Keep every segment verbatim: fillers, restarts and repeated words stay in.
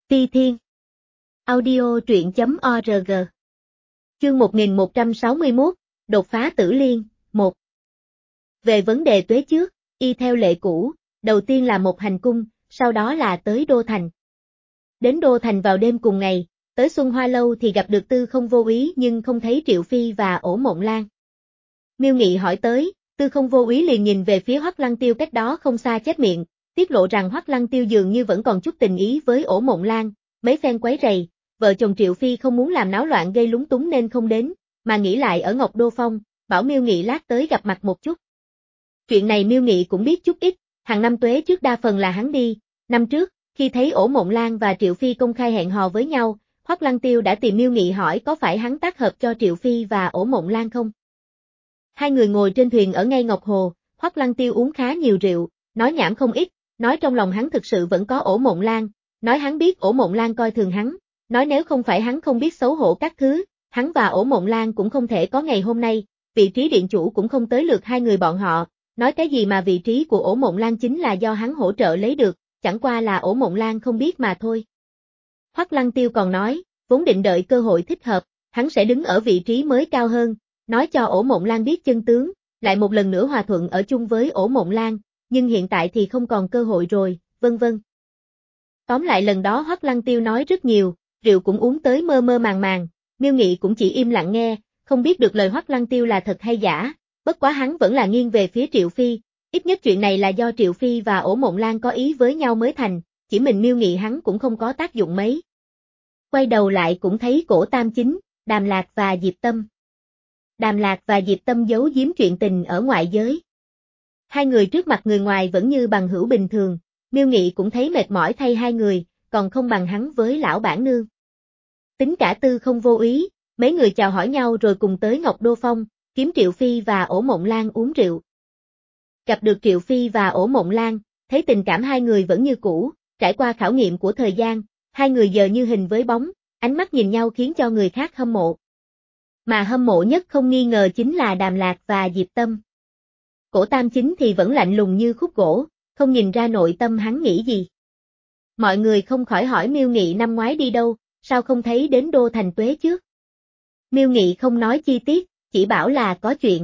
Ti Thiên. Audio truyện chấm org. Chương một nghìn một trăm sáu mươi mốt, đột phá tử liên, một. Về vấn đề tuế trước, y theo lệ cũ, đầu tiên là một hành cung, sau đó là tới Đô Thành. Đến Đô Thành vào đêm cùng ngày, tới Xuân Hoa Lâu thì gặp được Tư Không Vô Úy nhưng không thấy Triệu Phi và Ổ Mộng Lan. Miêu Nghị hỏi tới, Tư Không Vô Úy liền nhìn về phía Hoắc Lăng Tiêu cách đó không xa chép miệng, tiết lộ rằng Hoắc Lăng Tiêu dường như vẫn còn chút tình ý với Ổ Mộng Lan, mấy phen quấy rầy, vợ chồng Triệu Phi không muốn làm náo loạn gây lúng túng nên không đến, mà nghỉ lại ở Ngọc Đô Phong, bảo Miêu Nghị lát tới gặp mặt một chút. Chuyện này Miêu Nghị cũng biết chút ít, hàng năm tuế trước đa phần là hắn đi, năm trước, khi thấy Ổ Mộng Lan và Triệu Phi công khai hẹn hò với nhau, Hoắc Lăng Tiêu đã tìm Miêu Nghị hỏi có phải hắn tác hợp cho Triệu Phi và Ổ Mộng Lan không. Hai người ngồi trên thuyền ở ngay Ngọc Hồ, Hoắc Lăng Tiêu uống khá nhiều rượu, nói nhảm không ít, nói trong lòng hắn thực sự vẫn có Ổ Mộng Lan, nói hắn biết Ổ Mộng Lan coi thường hắn, nói nếu không phải hắn không biết xấu hổ các thứ, hắn và Ổ Mộng Lan cũng không thể có ngày hôm nay, vị trí điện chủ cũng không tới lượt hai người bọn họ, nói cái gì mà vị trí của Ổ Mộng Lan chính là do hắn hỗ trợ lấy được, chẳng qua là Ổ Mộng Lan không biết mà thôi. Hoắc Lăng Tiêu còn nói, vốn định đợi cơ hội thích hợp, hắn sẽ đứng ở vị trí mới cao hơn, nói cho Ổ Mộng Lan biết chân tướng, lại một lần nữa hòa thuận ở chung với Ổ Mộng Lan, nhưng hiện tại thì không còn cơ hội rồi, vân vân. Tóm lại lần đó Hoắc Lăng Tiêu nói rất nhiều, rượu cũng uống tới mơ mơ màng màng, Miêu Nghị cũng chỉ im lặng nghe, không biết được lời Hoắc Lăng Tiêu là thật hay giả, bất quá hắn vẫn là nghiêng về phía Triệu Phi, ít nhất chuyện này là do Triệu Phi và Ổ Mộng Lan có ý với nhau mới thành, chỉ mình Miêu Nghị hắn cũng không có tác dụng mấy. Quay đầu lại cũng thấy Cổ Tam Chính, Đàm Lạc và Diệp Tâm. Đàm Lạc và Diệp Tâm giấu giếm chuyện tình ở ngoại giới. Hai người trước mặt người ngoài vẫn như bằng hữu bình thường, Miêu Nghị cũng thấy mệt mỏi thay hai người, còn không bằng hắn với lão bản nương. Tính cả Tư Không Vô Úy, mấy người chào hỏi nhau rồi cùng tới Ngọc Đô Phong, kiếm Triệu Phi và Ổ Mộng Lan uống rượu. Gặp được Triệu Phi và Ổ Mộng Lan, thấy tình cảm hai người vẫn như cũ, trải qua khảo nghiệm của thời gian, hai người giờ như hình với bóng, ánh mắt nhìn nhau khiến cho người khác hâm mộ. Mà hâm mộ nhất không nghi ngờ chính là Đàm Lạc và Diệp Tâm. Cổ Tam Chính thì vẫn lạnh lùng như khúc gỗ, không nhìn ra nội tâm hắn nghĩ gì. Mọi người không khỏi hỏi Miêu Nghị năm ngoái đi đâu, sao không thấy đến Đô Thành tuế trước. Miêu Nghị không nói chi tiết, chỉ bảo là có chuyện.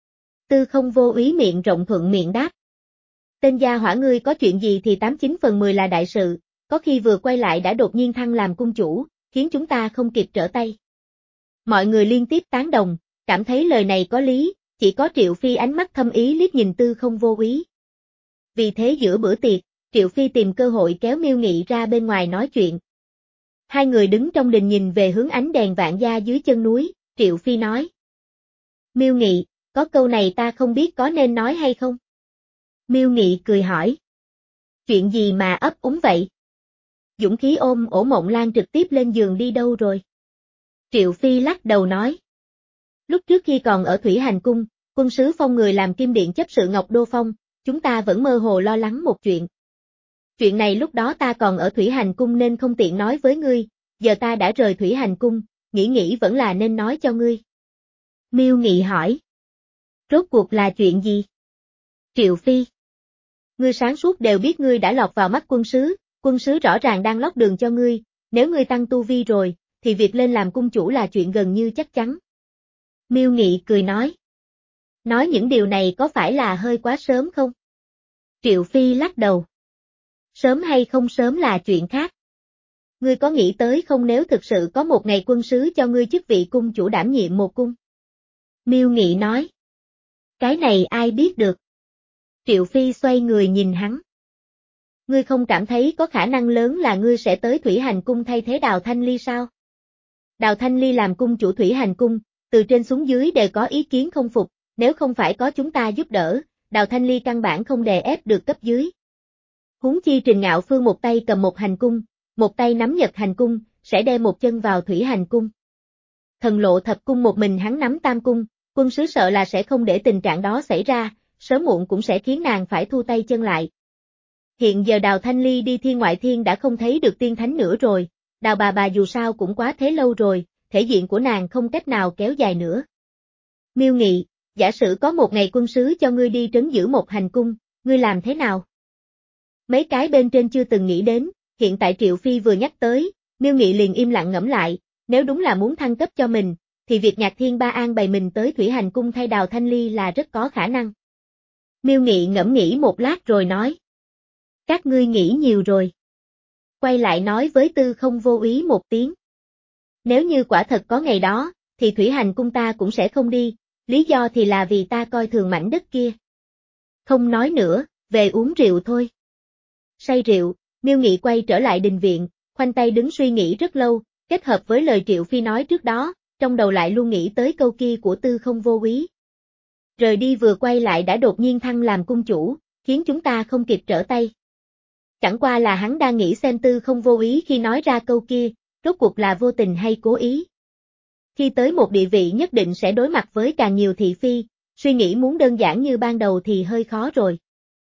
Tư Không Vô Úy miệng rộng thuận miệng đáp. Tên gia hỏa ngươi có chuyện gì thì tám chín phần mười là đại sự, có khi vừa quay lại đã đột nhiên thăng làm cung chủ, khiến chúng ta không kịp trở tay. Mọi người liên tiếp tán đồng, cảm thấy lời này có lý, chỉ có Triệu Phi ánh mắt thâm ý liếc nhìn Tư Không Vô Úy. Vì thế giữa bữa tiệc, Triệu Phi tìm cơ hội kéo Miêu Nghị ra bên ngoài nói chuyện. Hai người đứng trong đình nhìn về hướng ánh đèn vạn gia dưới chân núi, Triệu Phi nói. Miêu Nghị, có câu này ta không biết có nên nói hay không? Miêu Nghị cười hỏi. Chuyện gì mà ấp úng vậy? Dũng khí ôm Ổ Mộng Lan trực tiếp lên giường đi đâu rồi? Triệu Phi lắc đầu nói. Lúc trước khi còn ở Thủy Hành Cung, quân sứ phong người làm kim điện chấp sự Ngọc Đô Phong, chúng ta vẫn mơ hồ lo lắng một chuyện. Chuyện này lúc đó ta còn ở Thủy Hành Cung nên không tiện nói với ngươi, giờ ta đã rời Thủy Hành Cung, nghĩ nghĩ vẫn là nên nói cho ngươi. Miêu Nghị hỏi. Rốt cuộc là chuyện gì? Triệu Phi. Ngươi sáng suốt đều biết ngươi đã lọt vào mắt quân sứ, quân sứ rõ ràng đang lót đường cho ngươi, nếu ngươi tăng tu vi rồi, thì việc lên làm cung chủ là chuyện gần như chắc chắn. Miêu Nghị cười nói. Nói những điều này có phải là hơi quá sớm không? Triệu Phi lắc đầu. Sớm hay không sớm là chuyện khác. Ngươi có nghĩ tới không nếu thực sự có một ngày quân sứ cho ngươi chức vị cung chủ đảm nhiệm một cung? Miêu Nghị nói. Cái này ai biết được? Triệu Phi xoay người nhìn hắn. Ngươi không cảm thấy có khả năng lớn là ngươi sẽ tới Thủy Hành Cung thay thế Đào Thanh Ly sao? Đào Thanh Ly làm cung chủ Thủy Hành Cung, từ trên xuống dưới đều có ý kiến không phục, nếu không phải có chúng ta giúp đỡ, Đào Thanh Ly căn bản không đè ép được cấp dưới. Huống chi Trình Ngạo Phương một tay cầm một hành cung, một tay nắm Nhật Hành Cung, sẽ đe một chân vào Thủy Hành Cung. Thần Lộ Thập Cung một mình hắn nắm tam cung, quân sứ sợ là sẽ không để tình trạng đó xảy ra, sớm muộn cũng sẽ khiến nàng phải thu tay chân lại. Hiện giờ Đào Thanh Ly đi thiên ngoại thiên đã không thấy được tiên thánh nữa rồi, Đào bà bà dù sao cũng quá thế lâu rồi, thể diện của nàng không cách nào kéo dài nữa. Miêu Nghị, giả sử có một ngày quân sứ cho ngươi đi trấn giữ một hành cung, ngươi làm thế nào? Mấy cái bên trên chưa từng nghĩ đến, Hiện tại Triệu Phi vừa nhắc tới, Miêu Nghị liền im lặng ngẫm lại, nếu đúng là muốn thăng cấp cho mình, thì việc Nhạc Thiên Ba an bày mình tới Thủy Hành Cung thay Đào Thanh Ly là rất có khả năng. Miêu Nghị ngẫm nghĩ một lát rồi nói. Các ngươi nghĩ nhiều rồi. Quay lại nói với Tư Không Vô Úy một tiếng. Nếu như quả thật có ngày đó, thì Thủy Hành Cung ta cũng sẽ không đi, lý do thì là vì ta coi thường mảnh đất kia. Không nói nữa, về uống rượu thôi. Say rượu, Miêu Nghị quay trở lại đình viện, khoanh tay đứng suy nghĩ rất lâu, kết hợp với lời Triệu Phi nói trước đó, trong đầu lại luôn nghĩ tới câu kia của Tư Không Vô Úy. Rời đi vừa quay lại đã đột nhiên thăng làm cung chủ, khiến chúng ta không kịp trở tay. Chẳng qua là hắn đang nghĩ xem Tư Không Vô Úy khi nói ra câu kia, rốt cuộc là vô tình hay cố ý. Khi tới một địa vị nhất định sẽ đối mặt với càng nhiều thị phi, suy nghĩ muốn đơn giản như ban đầu thì hơi khó rồi.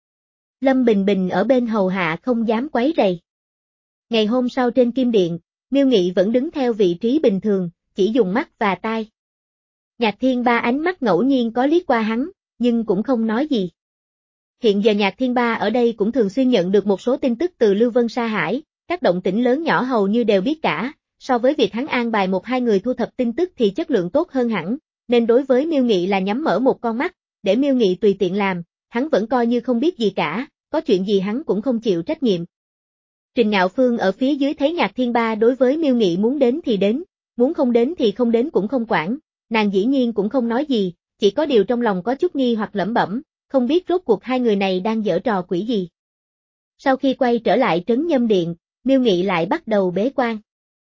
Lâm Bình Bình ở bên hầu hạ không dám quấy rầy. Ngày hôm sau trên Kim Điện, Miêu Nghị vẫn đứng theo vị trí bình thường, chỉ dùng mắt và tai. Nhạc Thiên Ba ánh mắt ngẫu nhiên có liếc qua hắn, nhưng cũng không nói gì. Hiện giờ Nhạc Thiên Ba ở đây cũng thường xuyên nhận được một số tin tức từ Lưu Vân Sa Hải, các động tĩnh lớn nhỏ hầu như đều biết cả, so với việc hắn an bài một hai người thu thập tin tức thì chất lượng tốt hơn hẳn, nên đối với Miêu Nghị là nhắm mở một con mắt, để Miêu Nghị tùy tiện làm, hắn vẫn coi như không biết gì cả, có chuyện gì hắn cũng không chịu trách nhiệm. Trình Ngạo Phương ở phía dưới thấy Nhạc Thiên Ba đối với Miêu Nghị muốn đến thì đến, muốn không đến thì không đến cũng không quản, nàng dĩ nhiên cũng không nói gì, chỉ có điều trong lòng có chút nghi hoặc lẩm bẩm, không biết rốt cuộc hai người này đang giở trò quỷ gì. Sau khi quay trở lại Trấn Nhâm Điện, Miêu Nghị lại bắt đầu bế quan.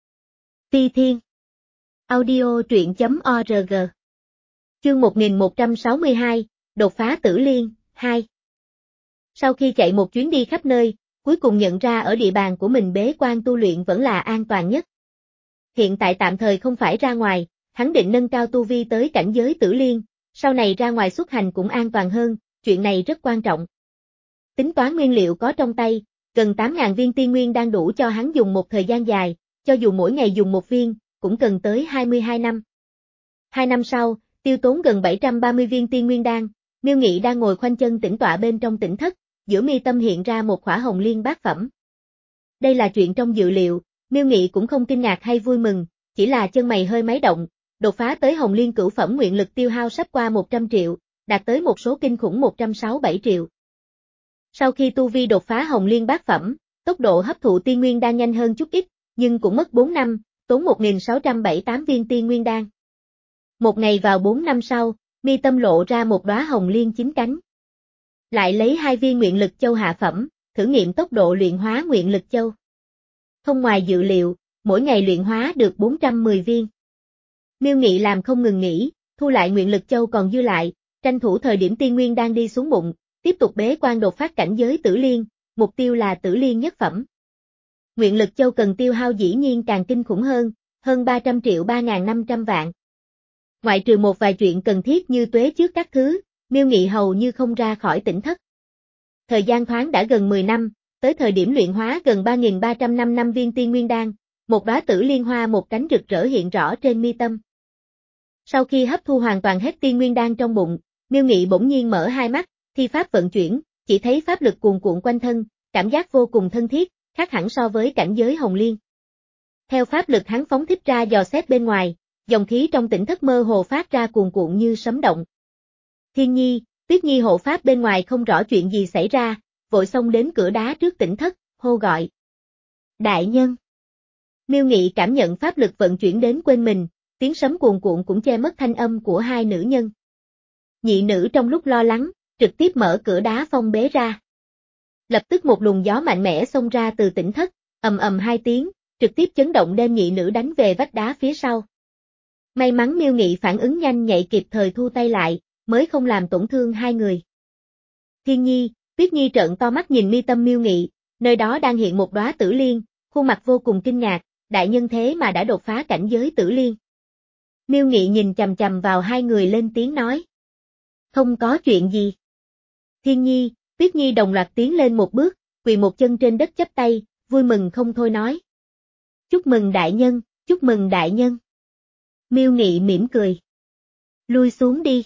Phi Thiên Audio truyện chấm org Chương một nghìn một trăm sáu mươi hai, đột phá Tử Liên, hai. Sau khi chạy một chuyến đi khắp nơi, cuối cùng nhận ra ở địa bàn của mình bế quan tu luyện vẫn là an toàn nhất. Hiện tại tạm thời không phải ra ngoài, hắn định nâng cao tu vi tới cảnh giới Tử Liên, sau này ra ngoài xuất hành cũng an toàn hơn, chuyện này rất quan trọng. Tính toán nguyên liệu có trong tay, gần tám nghìn viên tiên nguyên đang đủ cho hắn dùng một thời gian dài, cho dù mỗi ngày dùng một viên, cũng cần tới hai mươi hai năm. Hai năm sau, tiêu tốn gần bảy trăm ba mươi viên tiên nguyên đan, Miêu Nghị đang ngồi khoanh chân tĩnh tọa bên trong tỉnh thất, giữa mi tâm hiện ra một khỏa hồng liên bát phẩm. Đây là chuyện trong dự liệu, Miêu Nghị cũng không kinh ngạc hay vui mừng, chỉ là chân mày hơi máy động, đột phá tới hồng liên cửu phẩm nguyện lực tiêu hao sắp qua một trăm triệu, đạt tới một số kinh khủng một trăm sáu mươi bảy triệu. Sau khi tu vi đột phá hồng liên bát phẩm, tốc độ hấp thụ tiên nguyên đan nhanh hơn chút ít, nhưng cũng mất bốn năm, tốn một nghìn sáu trăm bảy mươi tám viên tiên nguyên đan. Một ngày vào bốn năm sau, mi tâm lộ ra một đóa hồng liên chín cánh. Lại lấy hai viên nguyện lực châu hạ phẩm, thử nghiệm tốc độ luyện hóa nguyện lực châu. Không ngoài dự liệu, mỗi ngày luyện hóa được bốn trăm mười viên. Miêu Nghị làm không ngừng nghỉ, thu lại nguyện lực châu còn dư lại, tranh thủ thời điểm tiên nguyên đang đi xuống bụng, tiếp tục bế quan đột phát cảnh giới Tử Liên, mục tiêu là Tử Liên nhất phẩm. Nguyện lực châu cần tiêu hao dĩ nhiên càng kinh khủng hơn, hơn ba trăm triệu ba nghìn năm trăm vạn. Ngoại trừ một vài chuyện cần thiết như tuế trước các thứ, Miêu Nghị hầu như không ra khỏi tỉnh thất. Thời gian thoáng đã gần mười năm, tới thời điểm luyện hóa gần ba nghìn ba trăm năm mươi lăm viên tiên nguyên đan, một đóa Tử Liên hoa một cánh rực rỡ hiện rõ trên mi tâm. Sau khi hấp thu hoàn toàn hết tiên nguyên đan trong bụng, Miêu Nghị bỗng nhiên mở hai mắt, thi pháp vận chuyển, chỉ thấy pháp lực cuồn cuộn quanh thân, cảm giác vô cùng thân thiết, khác hẳn so với cảnh giới hồng liên. Theo pháp lực hắn phóng thích ra dò xét bên ngoài, dòng khí trong tỉnh thất mơ hồ phát ra cuồn cuộn như sấm động. Thiên Nhi, Tuyết Nhi hộ pháp bên ngoài không rõ chuyện gì xảy ra, vội xông đến cửa đá trước tỉnh thất, hô gọi. Đại nhân. Miêu Nghị cảm nhận pháp lực vận chuyển đến quên mình, tiếng sấm cuồn cuộn cũng che mất thanh âm của hai nữ nhân. Nhị nữ trong lúc lo lắng, trực tiếp mở cửa đá phong bế ra. Lập tức một luồng gió mạnh mẽ xông ra từ tỉnh thất, ầm ầm hai tiếng, trực tiếp chấn động đem nhị nữ đánh về vách đá phía sau. May mắn Miêu Nghị phản ứng nhanh nhạy kịp thời thu tay lại, mới không làm tổn thương hai người. Thiên Nhi, Tuyết Nhi trợn to mắt nhìn mi tâm Miêu Nghị, nơi đó đang hiện một đóa Tử Liên, khuôn mặt vô cùng kinh ngạc, đại nhân thế mà đã đột phá cảnh giới Tử Liên. Miêu Nghị nhìn chằm chằm vào hai người lên tiếng nói. Không có chuyện gì. Thiên Nhi, Tuyết Nhi đồng loạt tiến lên một bước, quỳ một chân trên đất chắp tay, vui mừng không thôi nói. Chúc mừng đại nhân, chúc mừng đại nhân. Miêu Nghị mỉm cười. Lui xuống đi.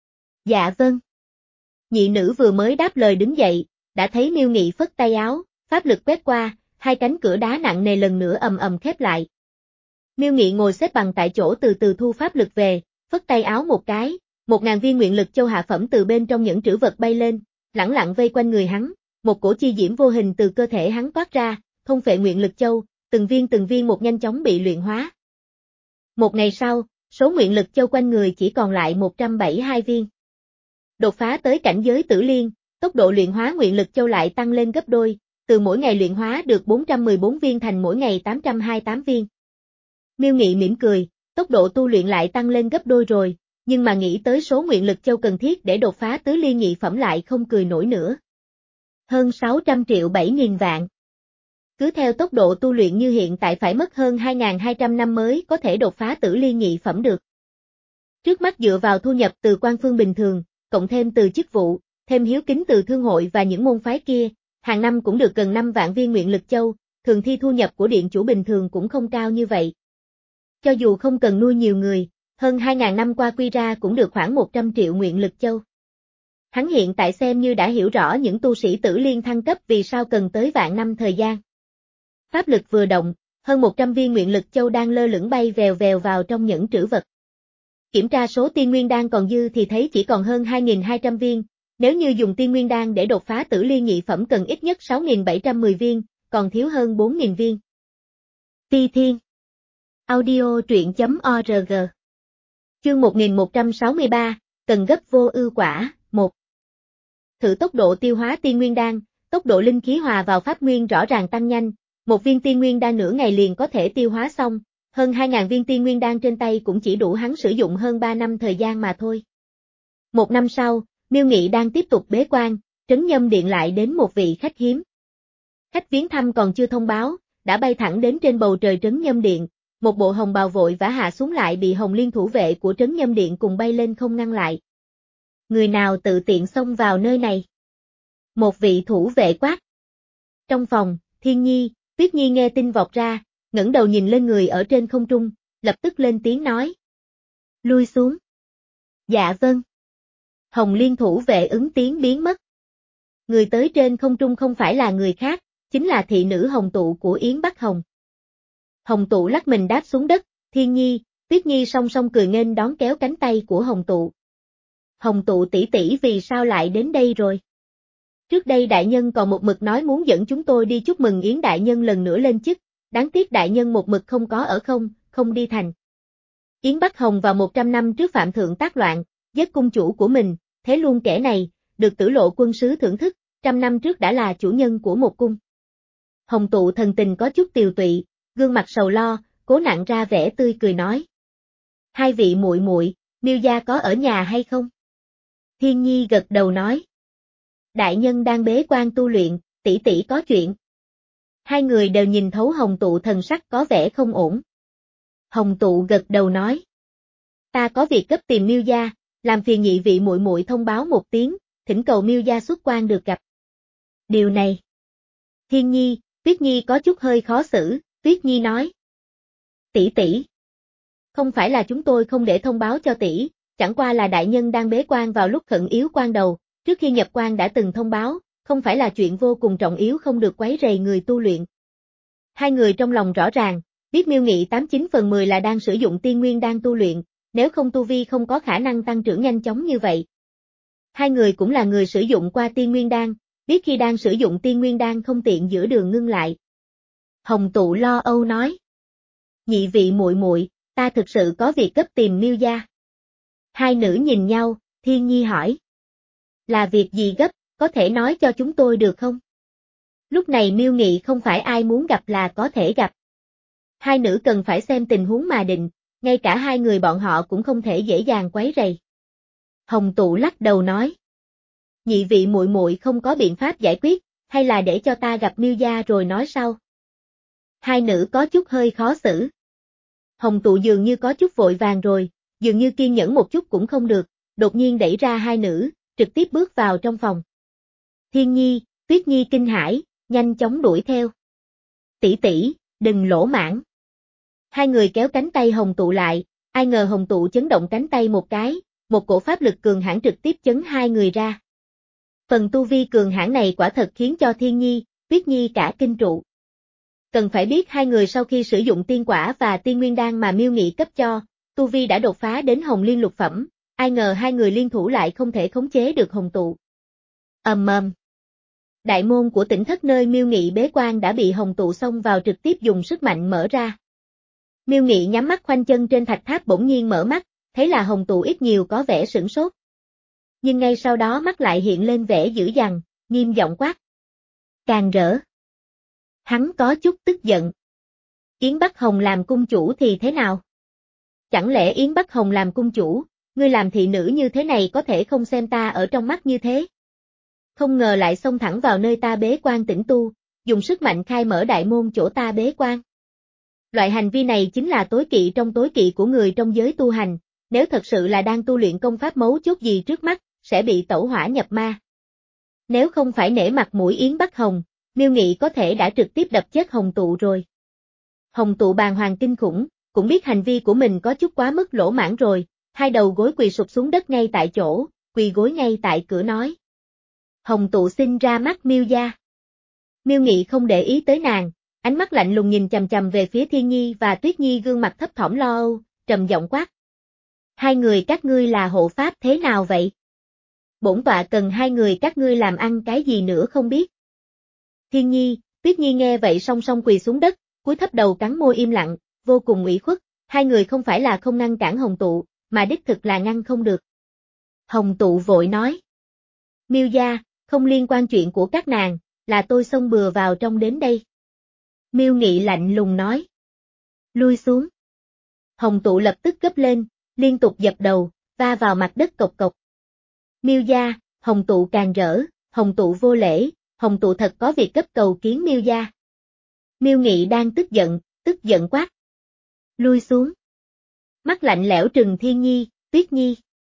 Dạ vâng. Nhị nữ vừa mới đáp lời đứng dậy, đã thấy Miêu Nghị phất tay áo, pháp lực quét qua, hai cánh cửa đá nặng nề lần nữa ầm ầm khép lại. Miêu Nghị ngồi xếp bằng tại chỗ từ từ thu pháp lực về, phất tay áo một cái, một ngàn viên nguyện lực châu hạ phẩm từ bên trong những trữ vật bay lên, lẳng lặng vây quanh người hắn, một cổ chi diễm vô hình từ cơ thể hắn toát ra, thôn phệ nguyện lực châu, từng viên từng viên một nhanh chóng bị luyện hóa. Một ngày sau, số nguyện lực châu quanh người chỉ còn lại một trăm bảy mươi hai viên. Đột phá tới cảnh giới tử liên, tốc độ luyện hóa nguyện lực châu lại tăng lên gấp đôi, từ mỗi ngày luyện hóa được bốn trăm mười bốn viên thành mỗi ngày tám trăm hai mươi tám viên. Miêu Nghị mỉm cười, tốc độ tu luyện lại tăng lên gấp đôi rồi, nhưng mà nghĩ tới số nguyện lực châu cần thiết để đột phá tứ liên nhị phẩm lại không cười nổi nữa. Hơn sáu trăm triệu bảy nghìn vạn. Cứ theo tốc độ tu luyện như hiện tại phải mất hơn hai nghìn hai trăm năm mới có thể đột phá tử liên nhị phẩm được. Trước mắt dựa vào thu nhập từ quan phương bình thường, cộng thêm từ chức vụ, thêm hiếu kính từ thương hội và những môn phái kia, hàng năm cũng được gần năm vạn viên nguyện lực châu, thường thi thu nhập của điện chủ bình thường cũng không cao như vậy. Cho dù không cần nuôi nhiều người, hơn hai nghìn năm qua quy ra cũng được khoảng một trăm triệu nguyện lực châu. Hắn hiện tại xem như đã hiểu rõ những tu sĩ tử liên thăng cấp vì sao cần tới vạn năm thời gian. Pháp lực vừa động, hơn một trăm viên nguyện lực châu đang lơ lửng bay vèo vèo vào trong những trữ vật. Kiểm tra số tiên nguyên đan còn dư thì thấy chỉ còn hơn hai nghìn hai trăm viên, nếu như dùng tiên nguyên đan để đột phá tử liên nhị phẩm cần ít nhất sáu nghìn bảy trăm mười viên, còn thiếu hơn bốn nghìn viên. Ti Thiên Audio truyện.org Chương một nghìn một trăm sáu mươi ba, cần gấp vô ưu quả, một. Thử tốc độ tiêu hóa tiên nguyên đan, tốc độ linh khí hòa vào pháp nguyên rõ ràng tăng nhanh, một viên tiên nguyên đan nửa ngày liền có thể tiêu hóa xong, hơn hai nghìn viên tiên nguyên đan trên tay cũng chỉ đủ hắn sử dụng hơn ba năm thời gian mà thôi. Một năm sau, Miêu Nghị đang tiếp tục bế quan, Trấn Nhâm Điện lại đến một vị khách hiếm. Khách viếng thăm còn chưa thông báo, đã bay thẳng đến trên bầu trời Trấn Nhâm Điện, một bộ hồng bào vội vã hạ xuống lại bị Hồng Liên thủ vệ của Trấn Nhâm Điện cùng bay lên không ngăn lại. Người nào tự tiện xông vào nơi này? Một vị thủ vệ quát. Trong phòng, Thiên Nhi, Tuyết Nhi nghe tin vọt ra, ngẩng đầu nhìn lên người ở trên không trung, lập tức lên tiếng nói. Lui xuống. Dạ vâng. Hồng Liên thủ vệ ứng tiếng biến mất. Người tới trên không trung không phải là người khác, chính là thị nữ Hồng Tụ của Yến Bắc Hồng. Hồng Tụ lắc mình đáp xuống đất, Thiên Nhi, Tuyết Nhi song song cười nghênh đón kéo cánh tay của Hồng Tụ. Hồng Tụ tỷ tỷ vì sao lại đến đây rồi? Trước đây đại nhân còn một mực nói muốn dẫn chúng tôi đi chúc mừng Yến đại nhân lần nữa lên chức, đáng tiếc đại nhân một mực không có ở không, không đi thành. Yến Bắc Hồng vào một trăm năm trước phạm thượng tác loạn, giết cung chủ của mình, thế luôn kẻ này, được Tử Lộ quân sứ thưởng thức, trăm năm trước đã là chủ nhân của một cung. Hồng Tụ thần tình có chút tiều tụy, gương mặt sầu lo, cố nặn ra vẻ tươi cười nói. Hai vị muội muội, Miêu gia có ở nhà hay không? Thiên Nhi gật đầu nói. Đại nhân đang bế quan tu luyện, tỷ tỷ có chuyện. Hai người đều nhìn thấu Hồng Tụ thần sắc có vẻ không ổn. Hồng Tụ gật đầu nói. Ta có việc cấp tìm Miêu gia, làm phiền nhị vị muội muội thông báo một tiếng, thỉnh cầu Miêu gia xuất quan được gặp. Điều này. Thiên Nhi, Tuyết Nhi có chút hơi khó xử, Tuyết Nhi nói. Tỷ tỷ. Không phải là chúng tôi không để thông báo cho tỷ, chẳng qua là đại nhân đang bế quan vào lúc khẩn yếu quan đầu, trước khi nhập quan đã từng thông báo, không phải là chuyện vô cùng trọng yếu không được quấy rầy người tu luyện. Hai người trong lòng rõ ràng, biết Miêu Nghị tám chín phần mười là đang sử dụng tiên nguyên đang tu luyện, nếu không tu vi không có khả năng tăng trưởng nhanh chóng như vậy. Hai người cũng là người sử dụng qua tiên nguyên đan, biết khi đang sử dụng tiên nguyên đan không tiện giữa đường ngưng lại. Hồng Tụ lo âu nói. Nhị vị muội muội, ta thực sự có việc gấp tìm Miêu gia. Hai nữ nhìn nhau, Thiên Nhi hỏi. Là việc gì gấp, có thể nói cho chúng tôi được không? Lúc này Miêu Nghị không phải ai muốn gặp là có thể gặp. Hai nữ cần phải xem tình huống mà định, ngay cả hai người bọn họ cũng không thể dễ dàng quấy rầy. Hồng Tụ lắc đầu nói. Nhị vị muội muội không có biện pháp giải quyết, hay là để cho ta gặp Miêu gia rồi nói sau. Hai nữ có chút hơi khó xử. Hồng Tụ dường như có chút vội vàng rồi, dường như kiên nhẫn một chút cũng không được, đột nhiên đẩy ra hai nữ, trực tiếp bước vào trong phòng. Thiên Nhi, Tuyết Nhi kinh hãi, nhanh chóng đuổi theo. Tỷ tỷ, đừng lỗ mãng. Hai người kéo cánh tay Hồng Tụ lại, ai ngờ Hồng Tụ chấn động cánh tay một cái, một cổ pháp lực cường hãn trực tiếp chấn hai người ra. Phần tu vi cường hãn này quả thật khiến cho Thiên Nhi, Tuyết Nhi cả kinh trụ. Cần phải biết hai người sau khi sử dụng tiên quả và tiên nguyên đan mà Miêu Nghị cấp cho, tu vi đã đột phá đến hồng liên lục phẩm, ai ngờ hai người liên thủ lại không thể khống chế được hồng tụ. Ầm ầm. Đại môn của tỉnh thất nơi Miêu Nghị bế quan đã bị hồng tụ xông vào trực tiếp dùng sức mạnh mở ra. Miêu Nghị nhắm mắt khoanh chân trên thạch tháp bỗng nhiên mở mắt, thấy là hồng tụ ít nhiều có vẻ sửng sốt. Nhưng ngay sau đó mắt lại hiện lên vẻ dữ dằn, nghiêm giọng quát. Càng rỡ. Hắn có chút tức giận. Yến Bắc Hồng làm cung chủ thì thế nào? Chẳng lẽ Yến Bắc Hồng làm cung chủ, ngươi làm thị nữ như thế này có thể không xem ta ở trong mắt như thế? Không ngờ lại xông thẳng vào nơi ta bế quan tĩnh tu, dùng sức mạnh khai mở đại môn chỗ ta bế quan. Loại hành vi này chính là tối kỵ trong tối kỵ của người trong giới tu hành, nếu thật sự là đang tu luyện công pháp mấu chốt gì trước mắt, sẽ bị tẩu hỏa nhập ma. Nếu không phải nể mặt mũi Yến Bắc Hồng, Miêu Nghị có thể đã trực tiếp đập chết hồng tụ rồi. Hồng tụ bàng hoàng kinh khủng, cũng biết hành vi của mình có chút quá mức lỗ mãng rồi, hai đầu gối quỳ sụp xuống đất ngay tại chỗ, quỳ gối ngay tại cửa nói. Hồng tụ xin ra mắt Miêu gia. Miêu Nghị không để ý tới nàng, ánh mắt lạnh lùng nhìn chằm chằm về phía Thiên Nhi và Tuyết Nhi gương mặt thấp thỏm lo âu, trầm giọng quát. Hai người các ngươi là hộ pháp thế nào vậy? Bổn tọa cần hai người các ngươi làm ăn cái gì nữa không biết. Thiên Nhi, Tuyết Nhi nghe vậy song song quỳ xuống đất, cúi thấp đầu cắn môi im lặng, vô cùng ủy khuất, hai người không phải là không ngăn cản hồng tụ, mà đích thực là ngăn không được. Hồng tụ vội nói. Miêu gia, không liên quan chuyện của các nàng, là tôi xông bừa vào trong đến đây. Miêu Nghị lạnh lùng nói. Lui xuống. Hồng tụ lập tức gấp lên, liên tục dập đầu, va vào mặt đất cộc cộc. Miêu gia, hồng tụ càng rỡ, hồng tụ vô lễ, hồng tụ thật có việc cấp cầu kiến Miêu gia. Miêu Nghị đang tức giận, tức giận quát. Lui xuống. Mắt lạnh lẽo trừng Thiên Nhi, Tuyết Nhi.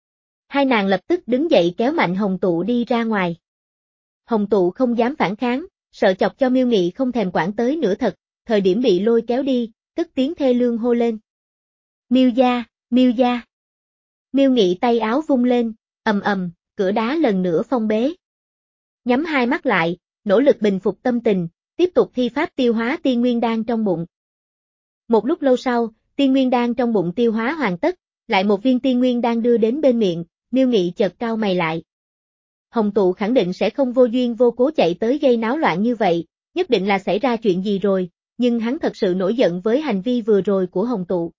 Hai nàng lập tức đứng dậy kéo mạnh hồng tụ đi ra ngoài. Hồng tụ không dám phản kháng, sợ chọc cho Miêu Nghị không thèm quản tới nữa thật, thời điểm bị lôi kéo đi, cất tiếng thê lương hô lên. Miêu gia, Miêu gia. Miêu Nghị tay áo vung lên, ầm ầm, cửa đá lần nữa phong bế. Nhắm hai mắt lại, nỗ lực bình phục tâm tình, tiếp tục thi pháp tiêu hóa tiên nguyên đan trong bụng. Một lúc lâu sau, tiên nguyên đan trong bụng tiêu hóa hoàn tất, lại một viên tiên nguyên đan đưa đến bên miệng, Miêu Nghị chợt cau mày lại. Hồng tụ khẳng định sẽ không vô duyên vô cố chạy tới gây náo loạn như vậy, nhất định là xảy ra chuyện gì rồi, nhưng hắn thật sự nổi giận với hành vi vừa rồi của hồng tụ.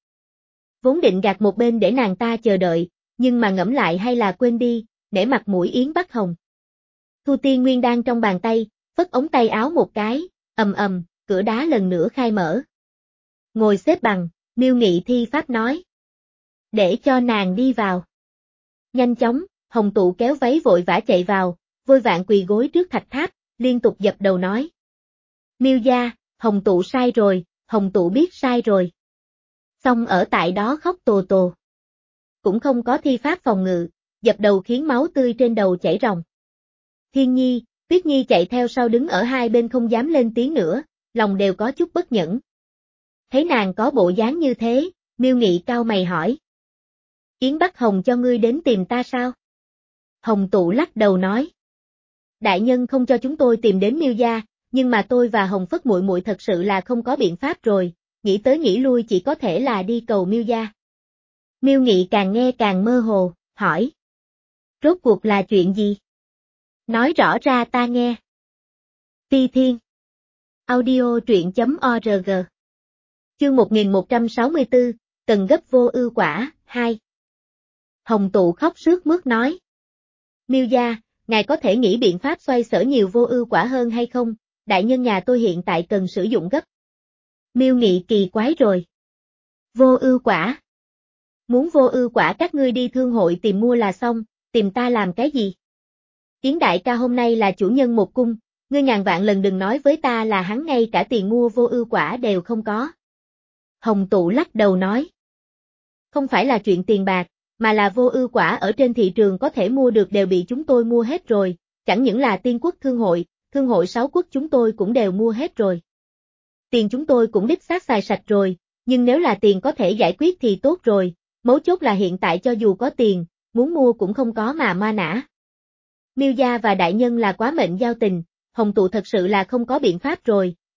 Vốn định gạt một bên để nàng ta chờ đợi, nhưng mà ngẫm lại hay là quên đi, để mặt mũi Yến Bắc Hồng. Thu tiên nguyên đan trong bàn tay, phất ống tay áo một cái, ầm ầm, cửa đá lần nữa khai mở. Ngồi xếp bằng, Miêu Nghị thi pháp nói. Để cho nàng đi vào. Nhanh chóng, hồng tụ kéo váy vội vã chạy vào, vội vàng quỳ gối trước thạch tháp, liên tục dập đầu nói. Miêu gia, hồng tụ sai rồi, hồng tụ biết sai rồi. Xong ở tại đó khóc tồ tồ. Cũng không có thi pháp phòng ngự, dập đầu khiến máu tươi trên đầu chảy ròng. Thiên Nhi, Tuyết Nhi chạy theo sau đứng ở hai bên không dám lên tiếng nữa, lòng đều có chút bất nhẫn. Thấy nàng có bộ dáng như thế, Miêu Nghị cau mày hỏi. Yến Bắc Hồng cho ngươi đến tìm ta sao? Hồng tụ lắc đầu nói. Đại nhân không cho chúng tôi tìm đến Miêu gia, nhưng mà tôi và Hồng Phất muội muội thật sự là không có biện pháp rồi, nghĩ tới nghĩ lui chỉ có thể là đi cầu Miêu gia. Miêu Nghị càng nghe càng mơ hồ, hỏi. Rốt cuộc là chuyện gì? Nói rõ ra ta nghe. Phi Thiên. Audio truyện chấm org. Chương một nghìn một trăm sáu mươi tư, cần gấp vô ưu quả, hai. Hồng tụ khóc sướt mướt nói. Miêu gia, ngài có thể nghĩ biện pháp xoay sở nhiều vô ưu quả hơn hay không? Đại nhân nhà tôi hiện tại cần sử dụng gấp. Miêu Nghị kỳ quái rồi. Vô ưu quả. Muốn vô ưu quả các ngươi đi thương hội tìm mua là xong, tìm ta làm cái gì? Yến đại ca hôm nay là chủ nhân một cung, ngươi ngàn vạn lần đừng nói với ta là hắn ngay cả tiền mua vô ưu quả đều không có. Hồng tụ lắc đầu nói. Không phải là chuyện tiền bạc, mà là vô ưu quả ở trên thị trường có thể mua được đều bị chúng tôi mua hết rồi, chẳng những là Tiên Quốc Thương hội, Thương hội sáu quốc chúng tôi cũng đều mua hết rồi. Tiền chúng tôi cũng đích xác xài sạch rồi, nhưng nếu là tiền có thể giải quyết thì tốt rồi, mấu chốt là hiện tại cho dù có tiền, muốn mua cũng không có mà ma nã. Miêu gia và đại nhân là quá mệnh giao tình, hồng tụ thật sự là không có biện pháp rồi,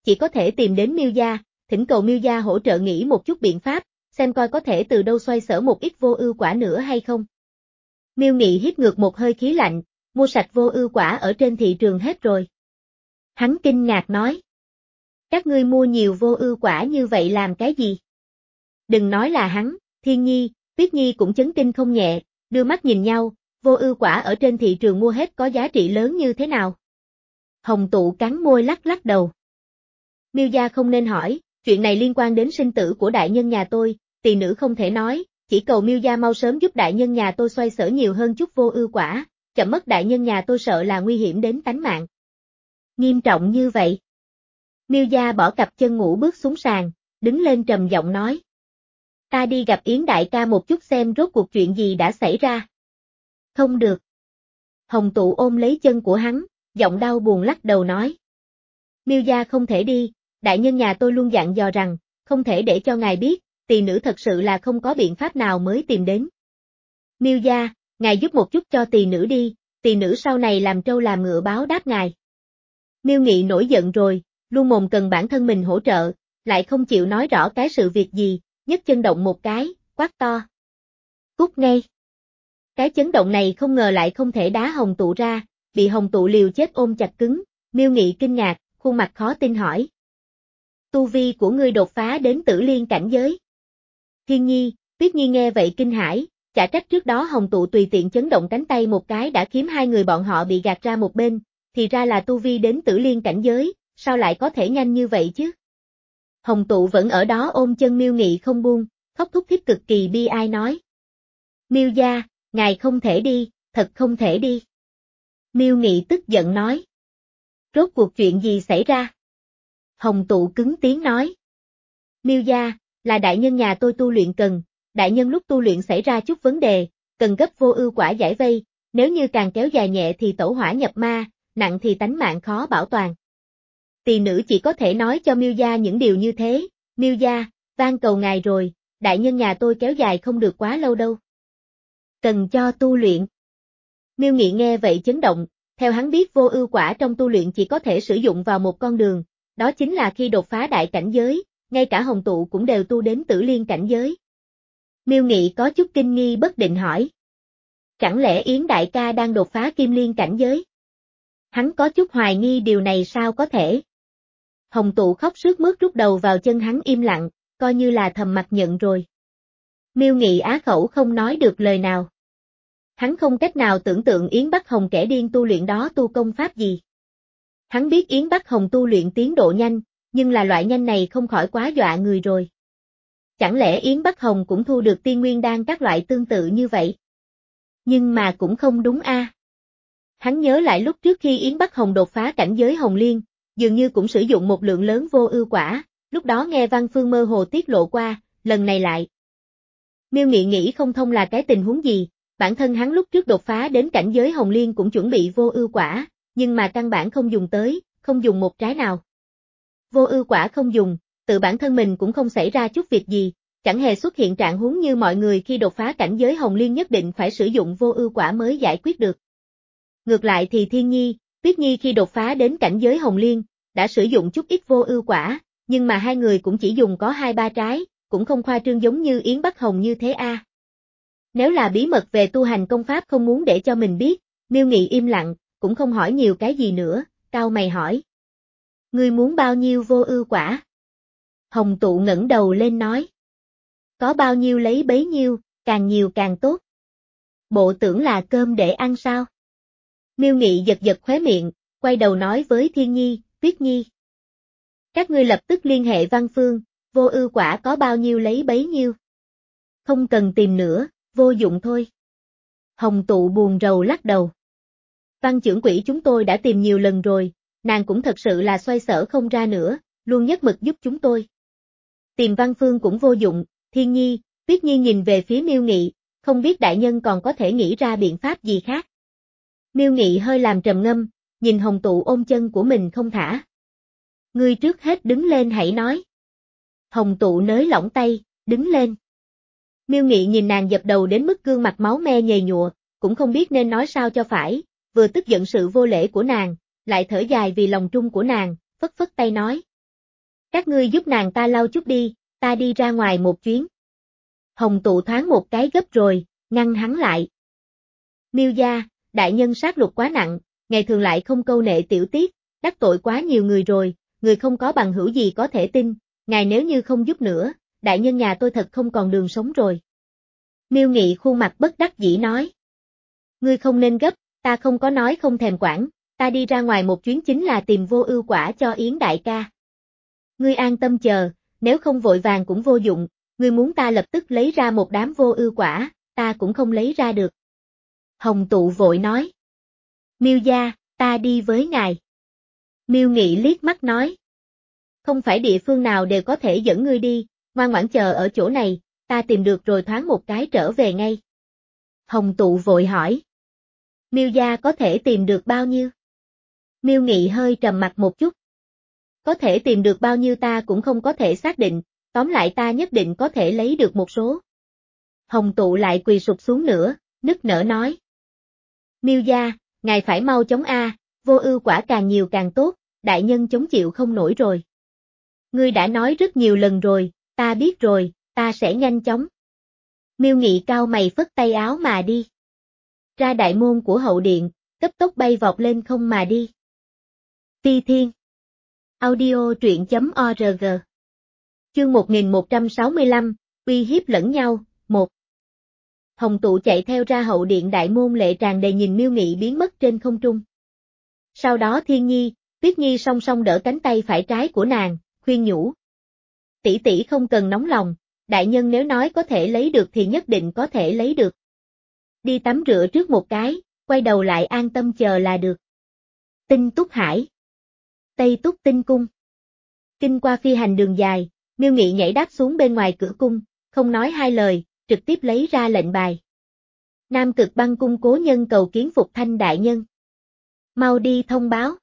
chỉ có thể tìm đến Miêu gia, thỉnh cầu Miêu gia hỗ trợ nghĩ một chút biện pháp, xem coi có thể từ đâu xoay sở một ít vô ưu quả nữa hay không. Miêu Nghị hít ngược một hơi khí lạnh, mua sạch vô ưu quả ở trên thị trường hết rồi. Hắn kinh ngạc nói. Các ngươi mua nhiều vô ưu quả như vậy làm cái gì? Đừng nói là hắn, Thiên Nhi, Tuyết Nhi cũng chấn kinh không nhẹ, đưa mắt nhìn nhau, vô ưu quả ở trên thị trường mua hết có giá trị lớn như thế nào? Hồng Tụ cắn môi lắc lắc đầu. Miêu gia không nên hỏi, chuyện này liên quan đến sinh tử của đại nhân nhà tôi, tỳ nữ không thể nói, chỉ cầu Miêu gia mau sớm giúp đại nhân nhà tôi xoay sở nhiều hơn chút vô ưu quả, chậm mất đại nhân nhà tôi sợ là nguy hiểm đến tánh mạng. Nghiêm trọng như vậy. Miêu gia bỏ cặp chân ngủ bước xuống sàn, đứng lên trầm giọng nói. Ta đi gặp Yến đại ca một chút xem rốt cuộc chuyện gì đã xảy ra. Không được. Hồng Tụ ôm lấy chân của hắn, giọng đau buồn lắc đầu nói. Miêu gia không thể đi, đại nhân nhà tôi luôn dặn dò rằng, không thể để cho ngài biết, tỳ nữ thật sự là không có biện pháp nào mới tìm đến. Miêu gia, ngài giúp một chút cho tỳ nữ đi, tỳ nữ sau này làm trâu làm ngựa báo đáp ngài. Miêu Nghị nổi giận rồi, luôn mồm cần bản thân mình hỗ trợ, lại không chịu nói rõ cái sự việc gì, nhấc chân động một cái, quát to. Cút ngay. Cái chấn động này không ngờ lại không thể đá Hồng Tụ ra, bị Hồng Tụ liều chết ôm chặt cứng, Miêu Nghị kinh ngạc, khuôn mặt khó tin hỏi. Tu vi của ngươi đột phá đến tử liên cảnh giới. Thiên Nhi, Tuyết Nhi nghe vậy kinh hãi, chả trách trước đó Hồng Tụ tùy tiện chấn động cánh tay một cái đã khiến hai người bọn họ bị gạt ra một bên, thì ra là tu vi đến tử liên cảnh giới, sao lại có thể nhanh như vậy chứ? Hồng Tụ vẫn ở đó ôm chân Miêu Nghị không buông, khóc thút thít cực kỳ bi ai nói. Miêu gia, ngài không thể đi, thật không thể đi. Miêu Nghị tức giận nói. Rốt cuộc chuyện gì xảy ra? Hồng Tụ cứng tiếng nói. Miêu gia, là đại nhân nhà tôi tu luyện cần, đại nhân lúc tu luyện xảy ra chút vấn đề, cần gấp vô ưu quả giải vây, nếu như càng kéo dài nhẹ thì tẩu hỏa nhập ma, nặng thì tánh mạng khó bảo toàn. Tỳ nữ chỉ có thể nói cho Miêu gia những điều như thế, Miêu gia, van cầu ngài rồi, đại nhân nhà tôi kéo dài không được quá lâu đâu. Cần cho tu luyện. Miêu Nghị nghe vậy chấn động, theo hắn biết vô ưu quả trong tu luyện chỉ có thể sử dụng vào một con đường, đó chính là khi đột phá đại cảnh giới, ngay cả Hồng Tụ cũng đều tu đến tử liên cảnh giới. Miêu Nghị có chút kinh nghi bất định hỏi. Chẳng lẽ Yến đại ca đang đột phá kim liên cảnh giới? Hắn có chút hoài nghi điều này sao có thể. Hồng Tụ khóc sướt mướt rút đầu vào chân hắn im lặng, coi như là thầm mặt nhận rồi. Miêu Nghị á khẩu không nói được lời nào. Hắn không cách nào tưởng tượng Yến Bắc Hồng kẻ điên tu luyện đó tu công pháp gì. Hắn biết Yến Bắc Hồng tu luyện tiến độ nhanh, nhưng là loại nhanh này không khỏi quá dọa người rồi. Chẳng lẽ Yến Bắc Hồng cũng thu được tiên nguyên đan các loại tương tự như vậy? Nhưng mà cũng không đúng a. À. Hắn nhớ lại lúc trước khi Yến Bắc Hồng đột phá cảnh giới Hồng Liên, dường như cũng sử dụng một lượng lớn vô ưu quả, lúc đó nghe Văn Phương mơ hồ tiết lộ qua, lần này lại. Miêu Nghị nghĩ không thông là cái tình huống gì, bản thân hắn lúc trước đột phá đến cảnh giới Hồng Liên cũng chuẩn bị vô ưu quả, nhưng mà căn bản không dùng tới, không dùng một trái nào. Vô ưu quả không dùng, tự bản thân mình cũng không xảy ra chút việc gì, chẳng hề xuất hiện trạng huống như mọi người khi đột phá cảnh giới Hồng Liên nhất định phải sử dụng vô ưu quả mới giải quyết được. Ngược lại thì Thiên Nhi, Tuyết Nhi khi đột phá đến cảnh giới Hồng Liên, đã sử dụng chút ít vô ưu quả, nhưng mà hai người cũng chỉ dùng có hai ba trái, cũng không khoa trương giống như Yến Bắc Hồng như thế a. À. Nếu là bí mật về tu hành công pháp không muốn để cho mình biết, Miêu Nghị im lặng, cũng không hỏi nhiều cái gì nữa, cau mày hỏi. Ngươi muốn bao nhiêu vô ưu quả? Hồng Tụ ngẩng đầu lên nói. Có bao nhiêu lấy bấy nhiêu, càng nhiều càng tốt. Bộ tưởng là cơm để ăn sao? Miêu Nghị giật giật khóe miệng, quay đầu nói với Thiên Nhi, Tuyết Nhi. Các ngươi lập tức liên hệ Văn Phương, vô ưu quả có bao nhiêu lấy bấy nhiêu. Không cần tìm nữa, vô dụng thôi. Hồng Tụ buồn rầu lắc đầu. Văn trưởng quỹ chúng tôi đã tìm nhiều lần rồi, nàng cũng thật sự là xoay sở không ra nữa, luôn nhất mực giúp chúng tôi. Tìm Văn Phương cũng vô dụng, Thiên Nhi, Tuyết Nhi nhìn về phía Miêu Nghị, không biết đại nhân còn có thể nghĩ ra biện pháp gì khác. Miêu Nghị hơi làm trầm ngâm, nhìn Hồng Tụ ôm chân của mình không thả. Ngươi trước hết đứng lên hãy nói. Hồng Tụ nới lỏng tay, đứng lên. Miêu Nghị nhìn nàng dập đầu đến mức gương mặt máu me nhầy nhụa, cũng không biết nên nói sao cho phải, vừa tức giận sự vô lễ của nàng, lại thở dài vì lòng trung của nàng, phất phất tay nói. Các ngươi giúp nàng ta lau chút đi, ta đi ra ngoài một chuyến. Hồng Tụ thoáng một cái gấp rồi, ngăn hắn lại. Miêu gia, đại nhân sát lục quá nặng, ngày thường lại không câu nệ tiểu tiết, đắc tội quá nhiều người rồi, người không có bằng hữu gì có thể tin, ngài nếu như không giúp nữa, đại nhân nhà tôi thật không còn đường sống rồi. Miêu Nghị khuôn mặt bất đắc dĩ nói. Ngươi không nên gấp, ta không có nói không thèm quản, ta đi ra ngoài một chuyến chính là tìm vô ưu quả cho Yến đại ca. Ngươi an tâm chờ, nếu không vội vàng cũng vô dụng, ngươi muốn ta lập tức lấy ra một đám vô ưu quả, ta cũng không lấy ra được. Hồng Tụ vội nói. Miêu gia, ta đi với ngài. Miêu Nghị liếc mắt nói. Không phải địa phương nào đều có thể dẫn ngươi đi, ngoan ngoãn chờ ở chỗ này, ta tìm được rồi thoáng một cái trở về ngay. Hồng Tụ vội hỏi. Miêu gia có thể tìm được bao nhiêu? Miêu Nghị hơi trầm mặt một chút. Có thể tìm được bao nhiêu ta cũng không có thể xác định, tóm lại ta nhất định có thể lấy được một số. Hồng Tụ lại quỳ sụp xuống nữa, nức nở nói. Miêu gia, ngài phải mau chống a, vô ưu quả càng nhiều càng tốt, đại nhân chống chịu không nổi rồi. Ngươi đã nói rất nhiều lần rồi, ta biết rồi, ta sẽ nhanh chóng. Miêu Nghị cao mày phất tay áo mà đi. Ra đại môn của hậu điện, cấp tốc bay vọt lên không mà đi. Ti Thiên. Audio truyện chấm org. Chương một nghìn một trăm sáu mươi lăm, uy hiếp lẫn nhau, một. Hồng Tụ chạy theo ra hậu điện đại môn lệ tràn đầy nhìn Miêu Nghị biến mất trên không trung. Sau đó Thiên Nhi, Tuyết Nhi song song đỡ cánh tay phải trái của nàng, khuyên nhủ. Tỷ tỷ không cần nóng lòng, đại nhân nếu nói có thể lấy được thì nhất định có thể lấy được. Đi tắm rửa trước một cái, quay đầu lại an tâm chờ là được. Tinh Túc Hải. Tây Túc Tinh Cung. Kinh qua phi hành đường dài, Miêu Nghị nhảy đáp xuống bên ngoài cửa cung, không nói hai lời, trực tiếp lấy ra lệnh bài. Nam Cực Băng Cung cố nhân cầu kiến Phục Thanh đại nhân. Mau đi thông báo.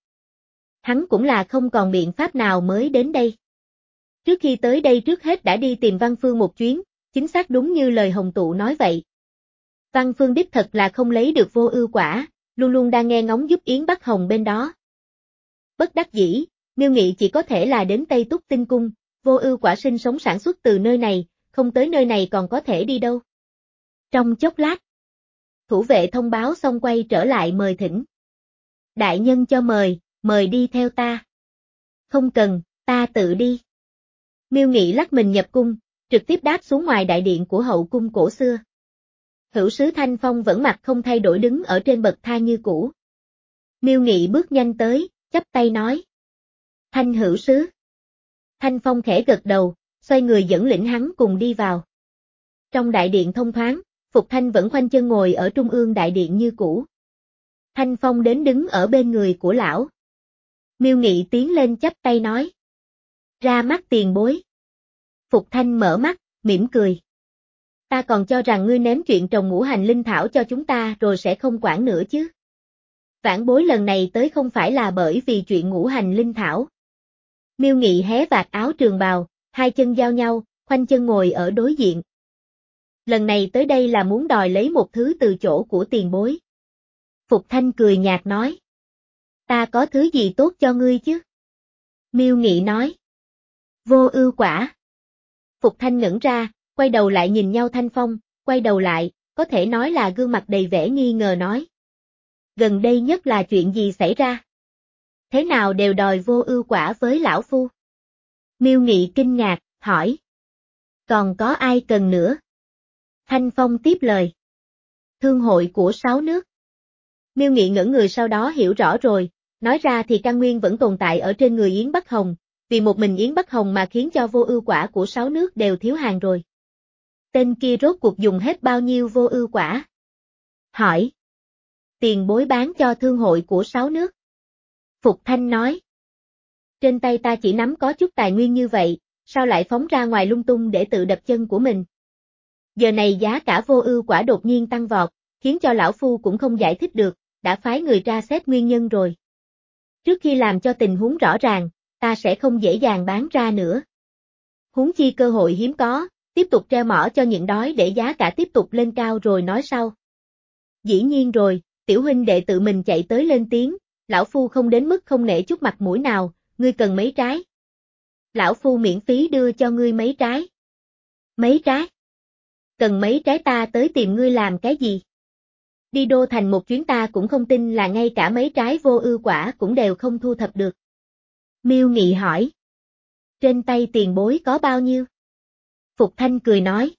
Hắn cũng là không còn biện pháp nào mới đến đây. Trước khi tới đây trước hết đã đi tìm Văn Phương một chuyến, chính xác đúng như lời Hồng Tụ nói vậy. Văn Phương đích thật là không lấy được vô ưu quả, luôn luôn đang nghe ngóng giúp Yến Bắc Hồng bên đó. Bất đắc dĩ, Miêu Nghị chỉ có thể là đến Tây Túc Tinh Cung, vô ưu quả sinh sống sản xuất từ nơi này, không tới nơi này còn có thể đi đâu. Trong chốc lát, thủ vệ thông báo xong quay trở lại mời thỉnh. Đại nhân cho mời, mời đi theo ta. Không cần, ta tự đi. Miêu Nghị lắc mình nhập cung, trực tiếp đáp xuống ngoài đại điện của hậu cung cổ xưa. Hữu sứ Thanh Phong vẫn mặt không thay đổi đứng ở trên bậc thang như cũ. Miêu Nghị bước nhanh tới, chắp tay nói. Thanh hữu sứ. Thanh Phong khẽ gật đầu, xoay người dẫn lĩnh hắn cùng đi vào. Trong đại điện thông thoáng, Phục Thanh vẫn khoanh chân ngồi ở trung ương đại điện như cũ. Thanh Phong đến đứng ở bên người của lão. Miêu Nghị tiến lên chắp tay nói. Ra mắt tiền bối. Phục Thanh mở mắt, mỉm cười. Ta còn cho rằng ngươi ném chuyện trồng ngũ hành linh thảo cho chúng ta rồi sẽ không quản nữa chứ. Vãn bối lần này tới không phải là bởi vì chuyện ngũ hành linh thảo. Miêu Nghị hé vạt áo trường bào, hai chân giao nhau, khoanh chân ngồi ở đối diện. Lần này tới đây là muốn đòi lấy một thứ từ chỗ của tiền bối. Phục Thanh cười nhạt nói. Ta có thứ gì tốt cho ngươi chứ? Miêu Nghị nói. Vô ưu quả. Phục Thanh ngẩn ra, quay đầu lại nhìn nhau Thanh Phong, quay đầu lại, có thể nói là gương mặt đầy vẻ nghi ngờ nói. Gần đây nhất là chuyện gì xảy ra? Thế nào đều đòi vô ưu quả với lão phu? Miêu Nghị kinh ngạc, hỏi. Còn có ai cần nữa? Thanh Phong tiếp lời. Thương hội của sáu nước. Miêu Nghị ngẩn người sau đó hiểu rõ rồi, nói ra thì căn nguyên vẫn tồn tại ở trên người Yến Bắc Hồng, vì một mình Yến Bắc Hồng mà khiến cho vô ưu quả của sáu nước đều thiếu hàng rồi. Tên kia rốt cuộc dùng hết bao nhiêu vô ưu quả? Hỏi. Tiền bối bán cho thương hội của sáu nước. Phục Thanh nói. Trên tay ta chỉ nắm có chút tài nguyên như vậy, sao lại phóng ra ngoài lung tung để tự đập chân của mình? Giờ này giá cả vô ưu quả đột nhiên tăng vọt, khiến cho lão phu cũng không giải thích được, đã phái người tra xét nguyên nhân rồi. Trước khi làm cho tình huống rõ ràng, ta sẽ không dễ dàng bán ra nữa. Huống chi cơ hội hiếm có, tiếp tục treo mỏ cho nhịn đói để giá cả tiếp tục lên cao rồi nói sau. Dĩ nhiên rồi, tiểu huynh đệ tự mình chạy tới lên tiếng, lão phu không đến mức không nể chút mặt mũi nào, ngươi cần mấy trái? Lão Phu miễn phí đưa cho ngươi mấy trái. Mấy trái? Cần mấy trái ta tới tìm ngươi làm cái gì? Đi đô thành một chuyến ta cũng không tin là ngay cả mấy trái vô ưu quả cũng đều không thu thập được. Miêu Nghị hỏi. Trên tay tiền bối có bao nhiêu? Phục Thanh cười nói.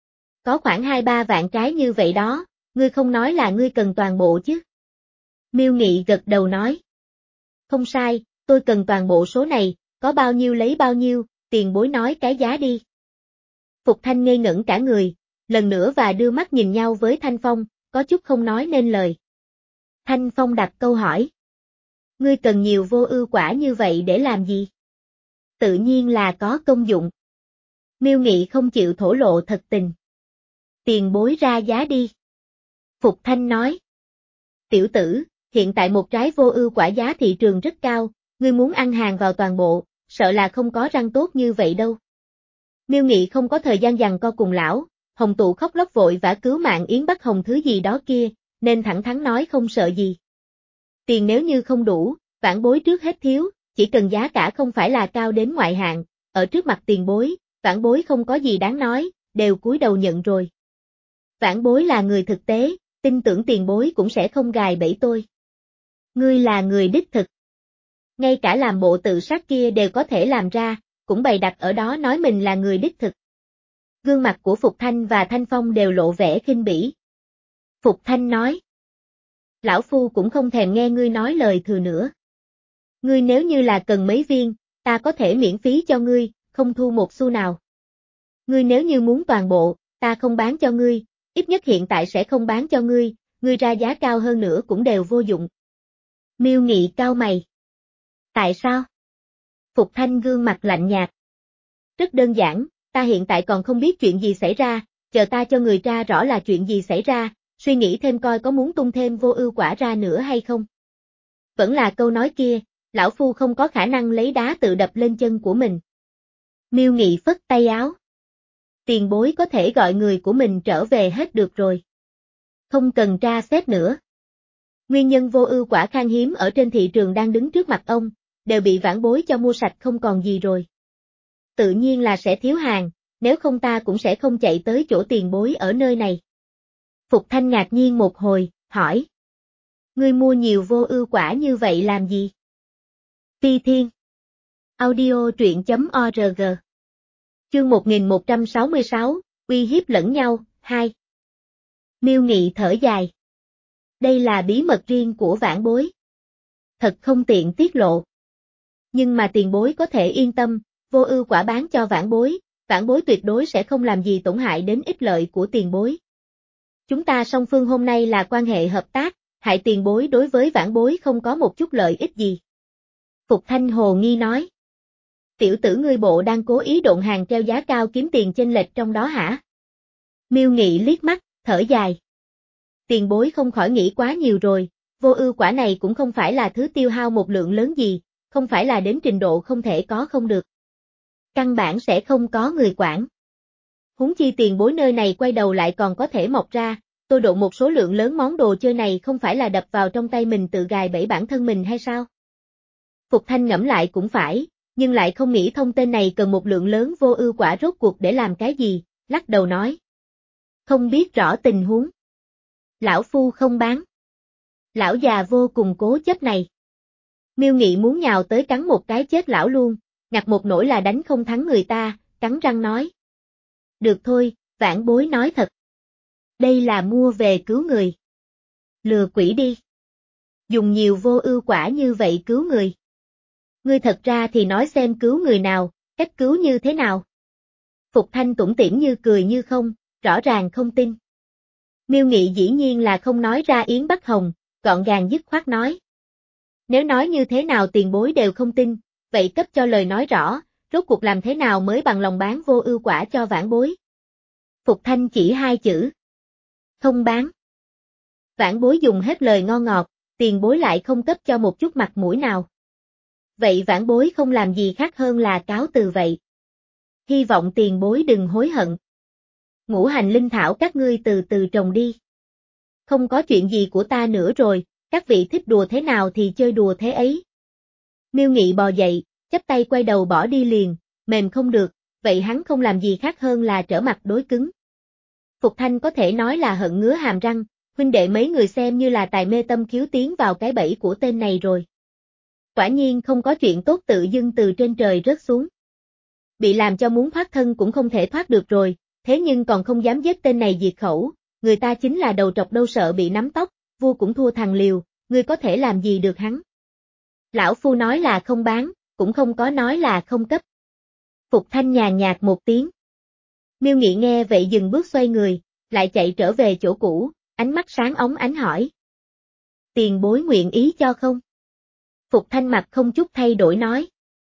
Có khoảng hai ba vạn trái như vậy đó, ngươi không nói là ngươi cần toàn bộ chứ? Miêu Nghị gật đầu nói. Không sai, tôi cần toàn bộ số này, có bao nhiêu lấy bao nhiêu, tiền bối nói cái giá đi. Phục Thanh ngây ngẩn cả người, lần nữa và đưa mắt nhìn nhau với Thanh Phong, có chút không nói nên lời. Thanh Phong đặt câu hỏi. Ngươi cần nhiều vô ưu quả như vậy để làm gì? Tự nhiên là có công dụng. Miêu Nghị không chịu thổ lộ thật tình. Tiền bối ra giá đi. Phục Thanh nói. Tiểu tử, hiện tại một trái vô ưu quả giá thị trường rất cao, ngươi muốn ăn hàng vào toàn bộ, sợ là không có răng tốt như vậy đâu. Miêu Nghị không có thời gian giằng co cùng lão, Hồng Tụ khóc lóc vội vã cứu mạng Yến Bắc Hồng thứ gì đó kia, nên thẳng thắn nói không sợ gì. Tiền nếu như không đủ, vãn bối trước hết thiếu, chỉ cần giá cả không phải là cao đến ngoại hạng, ở trước mặt tiền bối, vãn bối không có gì đáng nói, đều cúi đầu nhận rồi. Vãn bối là người thực tế, tin tưởng tiền bối cũng sẽ không gài bẫy tôi. Ngươi là người đích thực. Ngay cả làm bộ tự sát kia đều có thể làm ra, cũng bày đặt ở đó nói mình là người đích thực. Gương mặt của Phục Thanh và Thanh Phong đều lộ vẻ khinh bỉ. Phục Thanh nói. Lão Phu cũng không thèm nghe ngươi nói lời thừa nữa. Ngươi nếu như là cần mấy viên, ta có thể miễn phí cho ngươi, không thu một xu nào. Ngươi nếu như muốn toàn bộ, ta không bán cho ngươi, ít nhất hiện tại sẽ không bán cho ngươi, ngươi ra giá cao hơn nữa cũng đều vô dụng. Miêu Nghị cau mày. Tại sao? Phục Thanh gương mặt lạnh nhạt. Rất đơn giản, ta hiện tại còn không biết chuyện gì xảy ra, chờ ta cho người tra rõ là chuyện gì xảy ra, suy nghĩ thêm coi có muốn tung thêm vô ưu quả ra nữa hay không. Vẫn là câu nói kia, lão Phu không có khả năng lấy đá tự đập lên chân của mình. Miêu Nghị phất tay áo. Tiền bối có thể gọi người của mình trở về hết được rồi. Không cần tra xét nữa. Nguyên nhân vô ưu quả khan hiếm ở trên thị trường đang đứng trước mặt ông, đều bị vãn bối cho mua sạch không còn gì rồi. Tự nhiên là sẽ thiếu hàng, nếu không ta cũng sẽ không chạy tới chỗ tiền bối ở nơi này. Phục Thanh ngạc nhiên một hồi, hỏi. Ngươi mua nhiều vô ưu quả như vậy làm gì? Phi Thiên. Audio truyện chấm org. Chương một nghìn một trăm sáu mươi sáu, uy hiếp lẫn nhau, hai. Miêu Nghị thở dài. Đây là bí mật riêng của vãn bối. Thật không tiện tiết lộ. Nhưng mà tiền bối có thể yên tâm, vô ưu quả bán cho vãn bối, vãn bối tuyệt đối sẽ không làm gì tổn hại đến ích lợi của tiền bối. Chúng ta song phương hôm nay là quan hệ hợp tác, hại tiền bối đối với vãn bối không có một chút lợi ích gì. Phục Thanh hồ nghi nói. Tiểu tử ngươi bộ đang cố ý độn hàng treo giá cao kiếm tiền chênh lệch trong đó hả? Miêu Nghị liếc mắt, thở dài. Tiền bối không khỏi nghĩ quá nhiều rồi, vô ưu quả này cũng không phải là thứ tiêu hao một lượng lớn gì, không phải là đến trình độ không thể có không được. Căn bản sẽ không có người quản. Huống chi tiền bối nơi này quay đầu lại còn có thể mọc ra, tôi độ một số lượng lớn món đồ chơi này không phải là đập vào trong tay mình tự gài bẫy bản thân mình hay sao? Phục Thanh ngẫm lại cũng phải, nhưng lại không nghĩ thông tên này cần một lượng lớn vô ưu quả rốt cuộc để làm cái gì, lắc đầu nói. Không biết rõ tình huống. Lão Phu không bán. Lão già vô cùng cố chấp này. Miêu Nghị muốn nhào tới cắn một cái chết lão luôn, ngặt một nỗi là đánh không thắng người ta, cắn răng nói. Được thôi, vãn bối nói thật. Đây là mua về cứu người. Lừa quỷ đi. Dùng nhiều vô ưu quả như vậy cứu người. Ngươi thật ra thì nói xem cứu người nào, cách cứu như thế nào. Phục Thanh tủm tỉm như cười như không, rõ ràng không tin. Miêu Nghị dĩ nhiên là không nói ra Yến Bắc Hồng, gọn gàng dứt khoát nói. Nếu nói như thế nào tiền bối đều không tin, vậy cấp cho lời nói rõ, rốt cuộc làm thế nào mới bằng lòng bán vô ưu quả cho vãn bối. Phục Thanh chỉ hai chữ. Không bán. Vãn bối dùng hết lời ngon ngọt, tiền bối lại không cấp cho một chút mặt mũi nào. Vậy vãn bối không làm gì khác hơn là cáo từ vậy. Hy vọng tiền bối đừng hối hận. Ngũ hành linh thảo các ngươi từ từ trồng đi. Không có chuyện gì của ta nữa rồi, các vị thích đùa thế nào thì chơi đùa thế ấy. Miêu Nghị bò dậy, chắp tay quay đầu bỏ đi liền, mềm không được, vậy hắn không làm gì khác hơn là trở mặt đối cứng. Phục Thanh có thể nói là hận ngứa hàm răng, huynh đệ mấy người xem như là tài mê tâm khiếu tiến vào cái bẫy của tên này rồi. Quả nhiên không có chuyện tốt tự dưng từ trên trời rớt xuống. Bị làm cho muốn thoát thân cũng không thể thoát được rồi, thế nhưng còn không dám giết tên này diệt khẩu, người ta chính là đầu trọc đâu sợ bị nắm tóc, vua cũng thua thằng liều, ngươi có thể làm gì được hắn. Lão phu nói là không bán, cũng không có nói là không cấp. Phục Thanh nhàn nhạt một tiếng. Miêu Nghị nghe vậy dừng bước xoay người, lại chạy trở về chỗ cũ, ánh mắt sáng óng ánh hỏi. Tiền bối nguyện ý cho không? Phục Thanh mặt không chút thay đổi nói.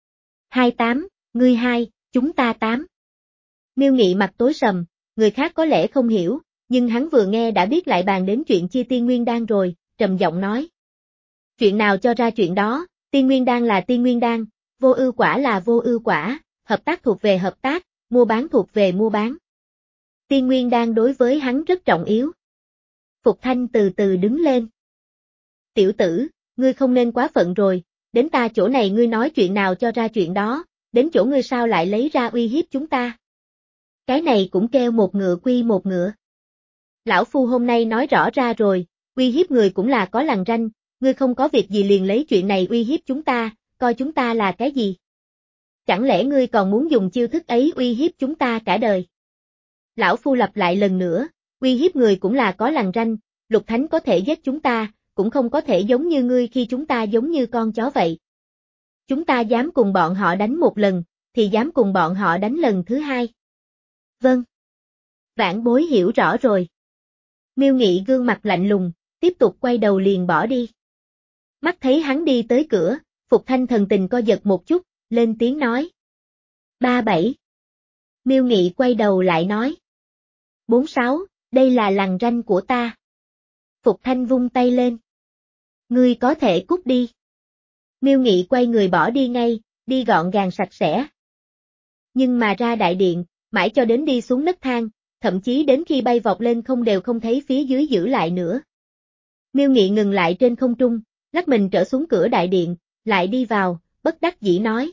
Hai tám, ngươi hai, chúng ta tám. Miêu Nghị mặt tối sầm, người khác có lẽ không hiểu, nhưng hắn vừa nghe đã biết lại bàn đến chuyện chia tiên nguyên đan rồi, trầm giọng nói. Chuyện nào cho ra chuyện đó, tiên nguyên đan là tiên nguyên đan, vô ưu quả là vô ưu quả, hợp tác thuộc về hợp tác, mua bán thuộc về mua bán. Tiên nguyên đan đối với hắn rất trọng yếu. Phục Thanh từ từ đứng lên. Tiểu tử, ngươi không nên quá phận rồi, đến ta chỗ này ngươi nói chuyện nào cho ra chuyện đó, đến chỗ ngươi sao lại lấy ra uy hiếp chúng ta. Cái này cũng kêu một ngựa quy một ngựa. Lão phu hôm nay nói rõ ra rồi, uy hiếp người cũng là có lằn ranh, ngươi không có việc gì liền lấy chuyện này uy hiếp chúng ta, coi chúng ta là cái gì? Chẳng lẽ ngươi còn muốn dùng chiêu thức ấy uy hiếp chúng ta cả đời? Lão phu lặp lại lần nữa, uy hiếp người cũng là có lằn ranh, Lục Thánh có thể giết chúng ta, cũng không có thể giống như ngươi khi chúng ta giống như con chó vậy. Chúng ta dám cùng bọn họ đánh một lần, thì dám cùng bọn họ đánh lần thứ hai. Vâng. Vãn bối hiểu rõ rồi. Miêu Nghị gương mặt lạnh lùng, tiếp tục quay đầu liền bỏ đi. Mắt thấy hắn đi tới cửa, Phục Thanh thần tình co giật một chút, lên tiếng nói. Ba bảy. Miêu Nghị quay đầu lại nói. Bốn sáu, đây là lằn ranh của ta. Phục Thanh vung tay lên. Ngươi có thể cút đi. Miêu Nghị quay người bỏ đi ngay, đi gọn gàng sạch sẽ. Nhưng mà ra đại điện, mãi cho đến đi xuống nấc thang, thậm chí đến khi bay vọt lên không đều không thấy phía dưới giữ lại nữa. Miêu Nghị ngừng lại trên không trung, lắc mình trở xuống cửa đại điện, lại đi vào, bất đắc dĩ nói.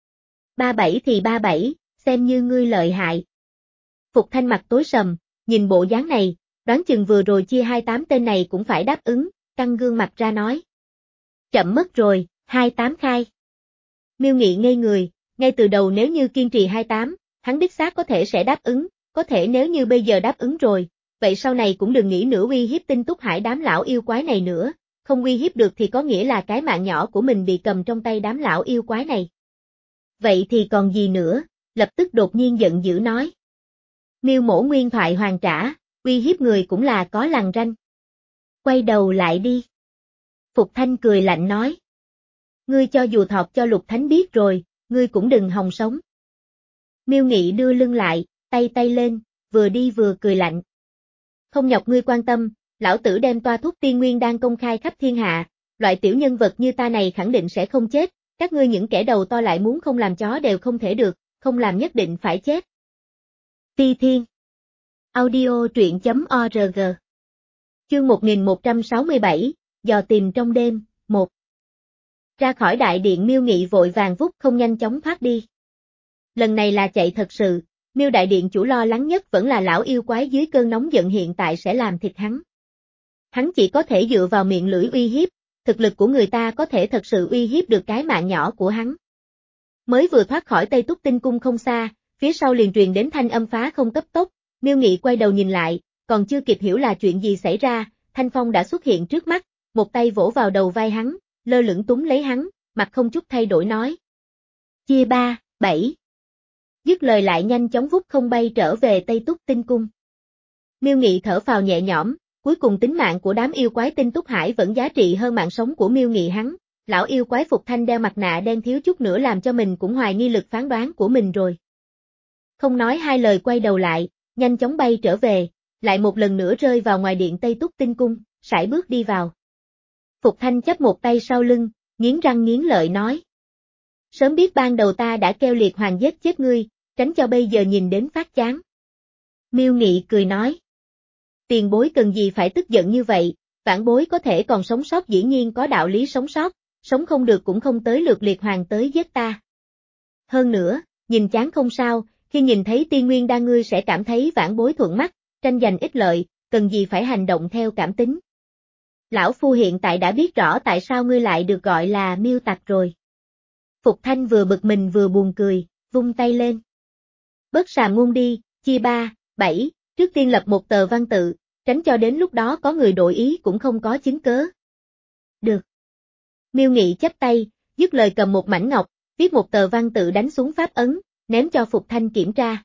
Ba bảy thì ba bảy, xem như ngươi lợi hại. Phục Thanh mặt tối sầm, nhìn bộ dáng này, đoán chừng vừa rồi chia hai tám tên này cũng phải đáp ứng, căng gương mặt ra nói. Chậm mất rồi, hai tám khai. Miêu Nghị ngây người, ngay từ đầu nếu như kiên trì hai tám, hắn đích xác có thể sẽ đáp ứng, có thể nếu như bây giờ đáp ứng rồi, vậy sau này cũng đừng nghĩ nữa uy hiếp Tinh Túc Hải đám lão yêu quái này nữa, không uy hiếp được thì có nghĩa là cái mạng nhỏ của mình bị cầm trong tay đám lão yêu quái này. Vậy thì còn gì nữa, lập tức đột nhiên giận dữ nói. Miêu mổ nguyên thoại hoàn trả, uy hiếp người cũng là có lằn ranh. Quay đầu lại đi. Phục Thanh cười lạnh nói. Ngươi cho dù thọt cho Lục Thánh biết rồi, ngươi cũng đừng hòng sống. Miêu Nghị đưa lưng lại, tay tay lên, vừa đi vừa cười lạnh. Không nhọc ngươi quan tâm, lão tử đem toa thuốc tiên nguyên đang công khai khắp thiên hạ, loại tiểu nhân vật như ta này khẳng định sẽ không chết, các ngươi những kẻ đầu to lại muốn không làm chó đều không thể được, không làm nhất định phải chết. Ti Thiên. Audio truyện chấm org. Chương một nghìn một trăm sáu mươi bảy, dò tìm trong đêm, một. Ra khỏi đại điện Miêu Nghị vội vàng vút không nhanh chóng thoát đi. Lần này là chạy thật sự, Miêu đại điện chủ lo lắng nhất vẫn là lão yêu quái dưới cơn nóng giận hiện tại sẽ làm thịt hắn. Hắn chỉ có thể dựa vào miệng lưỡi uy hiếp, thực lực của người ta có thể thật sự uy hiếp được cái mạng nhỏ của hắn. Mới vừa thoát khỏi Tây Túc Tinh Cung không xa, phía sau liền truyền đến thanh âm phá không cấp tốc, Miêu Nghị quay đầu nhìn lại, còn chưa kịp hiểu là chuyện gì xảy ra, Thanh Phong đã xuất hiện trước mắt, một tay vỗ vào đầu vai hắn, lơ lửng túm lấy hắn, mặt không chút thay đổi nói. Chia ba, bảy. Dứt lời lại nhanh chóng vút không bay trở về Tây Túc Tinh Cung. Miêu Nghị thở phào nhẹ nhõm, cuối cùng tính mạng của đám yêu quái Tinh Túc Hải vẫn giá trị hơn mạng sống của Miêu Nghị hắn, lão yêu quái Phục Thanh đeo mặt nạ đen thiếu chút nữa làm cho mình cũng hoài nghi lực phán đoán của mình rồi. Không nói hai lời quay đầu lại, nhanh chóng bay trở về, lại một lần nữa rơi vào ngoài điện Tây Túc Tinh Cung, sải bước đi vào. Phục Thanh chắp một tay sau lưng, nghiến răng nghiến lợi nói. Sớm biết ban đầu ta đã kêu liệt hoàng giết chết ngươi, tránh cho bây giờ nhìn đến phát chán. Miêu Nghị cười nói. Tiền bối cần gì phải tức giận như vậy, vãn bối có thể còn sống sót dĩ nhiên có đạo lý sống sót, sống không được cũng không tới lượt liệt hoàng tới giết ta. Hơn nữa, nhìn chán không sao, khi nhìn thấy tiên nguyên đan ngươi sẽ cảm thấy vãn bối thuận mắt, tranh giành ích lợi, cần gì phải hành động theo cảm tính. Lão phu hiện tại đã biết rõ tại sao ngươi lại được gọi là Miêu Tặc rồi. Phục Thanh vừa bực mình vừa buồn cười, vung tay lên. Bớt sàm ngôn đi, chia ba, bảy, trước tiên lập một tờ văn tự, tránh cho đến lúc đó có người đổi ý cũng không có chứng cớ. Được. Miêu Nghị chắp tay, dứt lời cầm một mảnh ngọc, viết một tờ văn tự đánh xuống pháp ấn, ném cho Phục Thanh kiểm tra.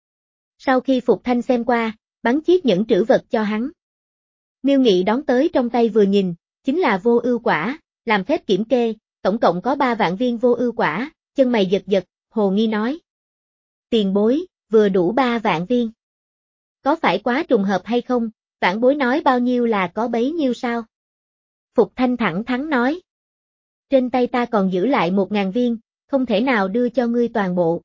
Sau khi Phục Thanh xem qua, bắn chiếc nhẫn trữ vật cho hắn. Miêu Nghị đón tới trong tay vừa nhìn, chính là vô ưu quả, làm phép kiểm kê, tổng cộng có ba vạn viên vô ưu quả, chân mày giật giật, hồ nghi nói. Tiền bối, vừa đủ ba vạn viên. Có phải quá trùng hợp hay không, vãn bối nói bao nhiêu là có bấy nhiêu sao? Phục Thanh thẳng thắn nói. Trên tay ta còn giữ lại một ngàn viên, không thể nào đưa cho ngươi toàn bộ.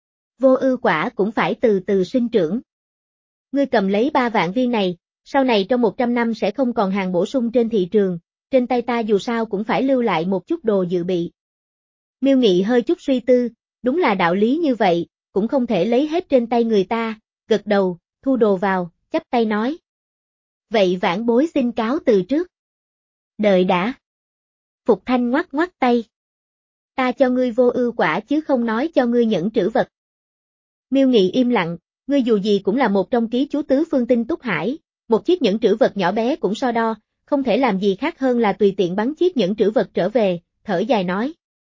Vô ưu quả cũng phải từ từ sinh trưởng. Ngươi cầm lấy ba vạn viên này, sau này trong một trăm năm sẽ không còn hàng bổ sung trên thị trường, trên tay ta dù sao cũng phải lưu lại một chút đồ dự bị. Miêu Nghị hơi chút suy tư, đúng là đạo lý như vậy, cũng không thể lấy hết trên tay người ta, gật đầu, thu đồ vào, chắp tay nói. Vậy vãn bối xin cáo từ trước. Đợi đã. Phục Thanh ngoắc ngoắc tay. Ta cho ngươi vô ưu quả chứ không nói cho ngươi nhẫn trữ vật. Miêu Nghị im lặng, ngươi dù gì cũng là một trong ký chú tứ phương tinh túc hải, một chiếc nhẫn trữ vật nhỏ bé cũng so đo, không thể làm gì khác hơn là tùy tiện bắn chiếc nhẫn trữ vật trở về, thở dài nói.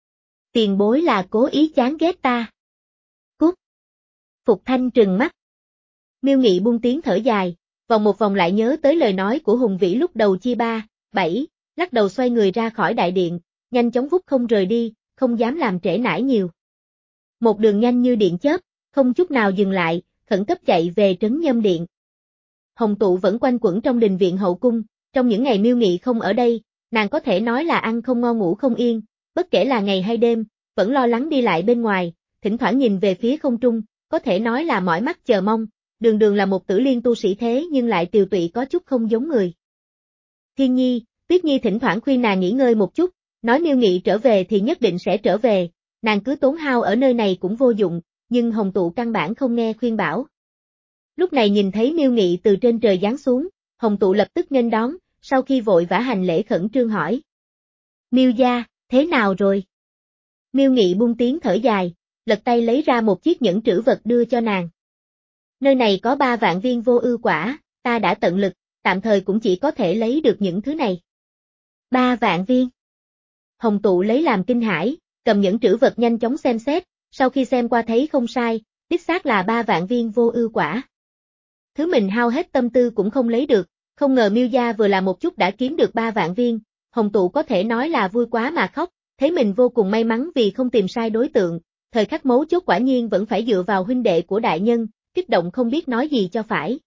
Tiền bối là cố ý chán ghét ta. Cút. Phục Thanh trừng mắt. Miêu Nghị buông tiếng thở dài, vòng một vòng lại nhớ tới lời nói của Hùng Vĩ lúc đầu chia ba, bảy, lắc đầu xoay người ra khỏi đại điện, nhanh chóng vút không rời đi, không dám làm trễ nải nhiều. Một đường nhanh như điện chớp, không chút nào dừng lại, khẩn cấp chạy về trấn Nhâm Điện. Hồng Tụ vẫn quanh quẩn trong đình viện hậu cung, trong những ngày Miêu Nghị không ở đây, nàng có thể nói là ăn không ngon ngủ không yên, bất kể là ngày hay đêm, vẫn lo lắng đi lại bên ngoài, thỉnh thoảng nhìn về phía không trung, có thể nói là mỏi mắt chờ mong, đường đường là một tử liên tu sĩ thế nhưng lại tiều tụy có chút không giống người. Thiên Nhi, Tuyết Nhi thỉnh thoảng khuyên nàng nghỉ ngơi một chút, nói Miêu Nghị trở về thì nhất định sẽ trở về, nàng cứ tốn hao ở nơi này cũng vô dụng, nhưng Hồng Tụ căn bản không nghe khuyên bảo. Lúc này nhìn thấy Miêu Nghị từ trên trời giáng xuống, Hồng Tụ lập tức nghênh đón, sau khi vội vã hành lễ khẩn trương hỏi. Miêu gia, thế nào rồi? Miêu Nghị buông tiếng thở dài, lật tay lấy ra một chiếc nhẫn trữ vật đưa cho nàng. Nơi này có ba vạn viên vô ưu quả, ta đã tận lực, tạm thời cũng chỉ có thể lấy được những thứ này. Ba vạn viên. Hồng Tụ lấy làm kinh hãi, cầm nhẫn trữ vật nhanh chóng xem xét, sau khi xem qua thấy không sai, đích xác là ba vạn viên vô ưu quả. Thứ mình hao hết tâm tư cũng không lấy được, không ngờ Miêu gia vừa làm một chút đã kiếm được ba vạn viên, Hồng Tụ có thể nói là vui quá mà khóc, thấy mình vô cùng may mắn vì không tìm sai đối tượng, thời khắc mấu chốt quả nhiên vẫn phải dựa vào huynh đệ của đại nhân, kích động không biết nói gì cho phải.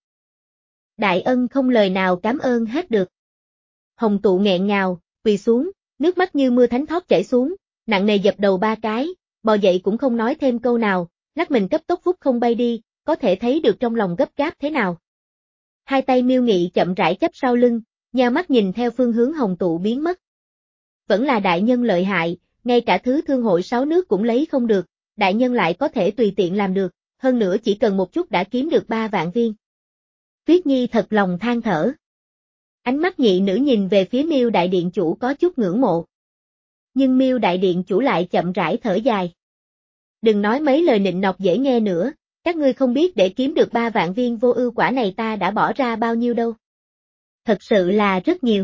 Đại ân không lời nào cảm ơn hết được. Hồng Tụ nghẹn ngào, quỳ xuống, nước mắt như mưa thánh thót chảy xuống, nặng nề dập đầu ba cái, bò dậy cũng không nói thêm câu nào, lắc mình cấp tốc vút không bay đi, có thể thấy được trong lòng gấp gáp thế nào. Hai tay Miêu Nghị chậm rãi chắp sau lưng, nheo mắt nhìn theo phương hướng Hồng Tụ biến mất. Vẫn là đại nhân lợi hại, ngay cả thứ thương hội sáu nước cũng lấy không được, đại nhân lại có thể tùy tiện làm được, hơn nữa chỉ cần một chút đã kiếm được ba vạn viên. Tuyết Nhi thật lòng than thở. Ánh mắt nhị nữ nhìn về phía Miêu đại điện chủ có chút ngưỡng mộ. Nhưng Miêu đại điện chủ lại chậm rãi thở dài. Đừng nói mấy lời nịnh nọt dễ nghe nữa, các ngươi không biết để kiếm được ba vạn viên vô ưu quả này ta đã bỏ ra bao nhiêu đâu. Thật sự là rất nhiều.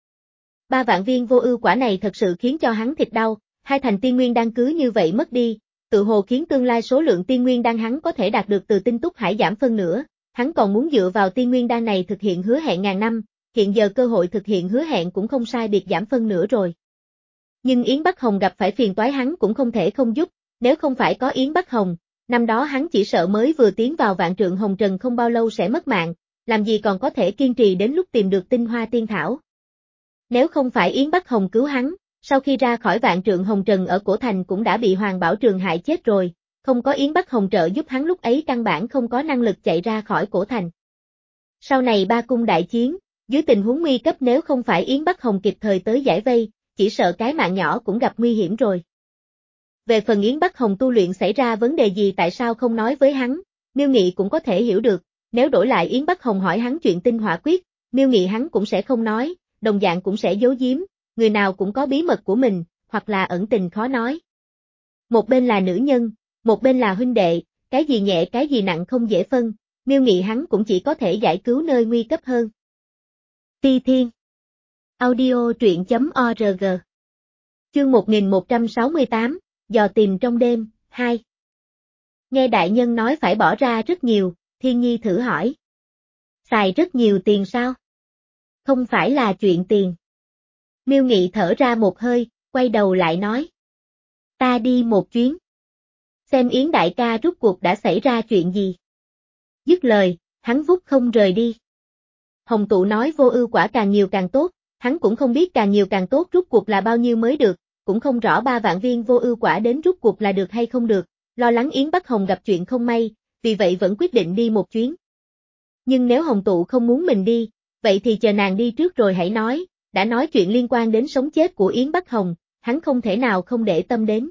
Ba vạn viên vô ưu quả này thật sự khiến cho hắn thịt đau, hai thành tiên nguyên đan cứ như vậy mất đi, tự hồ khiến tương lai số lượng tiên nguyên đan hắn có thể đạt được từ tinh túc hải giảm phân nửa, hắn còn muốn dựa vào tiên nguyên đan này thực hiện hứa hẹn ngàn năm, hiện giờ cơ hội thực hiện hứa hẹn cũng không sai biệt giảm phân nửa rồi. Nhưng Yến Bắc Hồng gặp phải phiền toái hắn cũng không thể không giúp, nếu không phải có Yến Bắc Hồng, năm đó hắn chỉ sợ mới vừa tiến vào vạn trượng hồng trần không bao lâu sẽ mất mạng, làm gì còn có thể kiên trì đến lúc tìm được tinh hoa tiên thảo. Nếu không phải Yến Bắc Hồng cứu hắn, sau khi ra khỏi vạn trượng hồng trần ở cổ thành cũng đã bị Hoàng Bảo Trường hại chết rồi, không có Yến Bắc Hồng trợ giúp hắn lúc ấy căn bản không có năng lực chạy ra khỏi cổ thành. Sau này ba cung đại chiến, dưới tình huống nguy cấp nếu không phải Yến Bắc Hồng kịp thời tới giải vây, chỉ sợ cái mạng nhỏ cũng gặp nguy hiểm rồi. Về phần Yến Bắc Hồng tu luyện xảy ra vấn đề gì tại sao không nói với hắn, Miêu Nghị cũng có thể hiểu được, nếu đổi lại Yến Bắc Hồng hỏi hắn chuyện tinh hỏa quyết, Miêu Nghị hắn cũng sẽ không nói, đồng dạng cũng sẽ giấu giếm, người nào cũng có bí mật của mình, hoặc là ẩn tình khó nói. Một bên là nữ nhân, một bên là huynh đệ, cái gì nhẹ cái gì nặng không dễ phân, Miêu Nghị hắn cũng chỉ có thể giải cứu nơi nguy cấp hơn. Ti Thiên Audio truyện.org Chương một nghìn một trăm sáu mươi tám, Dò tìm trong đêm, hai. Nghe đại nhân nói phải bỏ ra rất nhiều, Thiên Nhi thử hỏi. Xài rất nhiều tiền sao? Không phải là chuyện tiền. Miêu Nghị thở ra một hơi, quay đầu lại nói. Ta đi một chuyến. Xem Yến đại ca rút cuộc đã xảy ra chuyện gì. Dứt lời, hắn vút không rời đi. Hồng Tụ nói vô ưu quả càng nhiều càng tốt, hắn cũng không biết càng nhiều càng tốt rút cuộc là bao nhiêu mới được, cũng không rõ ba vạn viên vô ưu quả đến rút cuộc là được hay không được, lo lắng Yến Bắc Hồng gặp chuyện không may, vì vậy vẫn quyết định đi một chuyến. Nhưng nếu Hồng Tụ không muốn mình đi, vậy thì chờ nàng đi trước rồi hãy nói, đã nói chuyện liên quan đến sống chết của Yến Bắc Hồng, hắn không thể nào không để tâm đến.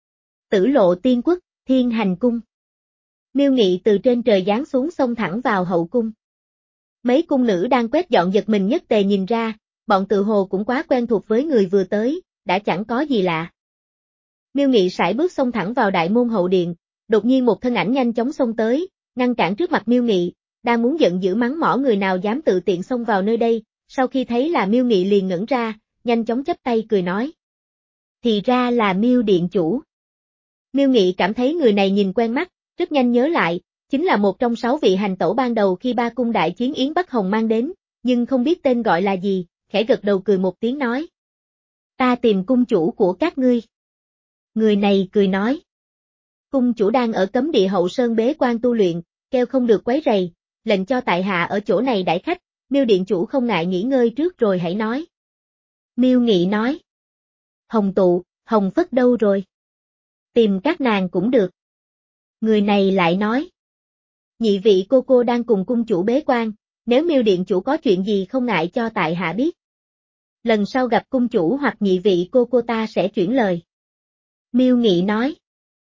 Tử Lộ Tiên Quốc, Thiên Hành Cung. Miêu Nghị từ trên trời giáng xuống xông thẳng vào hậu cung. Mấy cung nữ đang quét dọn giật mình nhất tề nhìn ra, bọn tự hồ cũng quá quen thuộc với người vừa tới, đã chẳng có gì lạ. Miêu Nghị sải bước xông thẳng vào đại môn hậu điện, đột nhiên một thân ảnh nhanh chóng xông tới, ngăn cản trước mặt Miêu Nghị, đang muốn giận dữ mắng mỏ người nào dám tự tiện xông vào nơi đây, sau khi thấy là Miêu Nghị liền ngẩn ra, nhanh chóng chắp tay cười nói. Thì ra là Miêu điện chủ. Miêu Nghị cảm thấy người này nhìn quen mắt, rất nhanh nhớ lại, chính là một trong sáu vị hành tẩu ban đầu khi ba cung đại chiến Yến Bắc Hồng mang đến, nhưng không biết tên gọi là gì, khẽ gật đầu cười một tiếng nói. Ta tìm cung chủ của các ngươi. Người này cười nói. Cung chủ đang ở cấm địa hậu sơn bế quan tu luyện, kêu không được quấy rầy, lệnh cho tại hạ ở chỗ này đãi khách, Miêu điện chủ không ngại nghỉ ngơi trước rồi hãy nói. Miêu Nghị nói. Hồng Tụ, Hồng Phất đâu rồi? Tìm các nàng cũng được. Người này lại nói. Nhị vị cô cô đang cùng cung chủ bế quan, nếu Miêu điện chủ có chuyện gì không ngại cho tại hạ biết. Lần sau gặp cung chủ hoặc nhị vị cô cô ta sẽ chuyển lời. Miêu Nghị nói.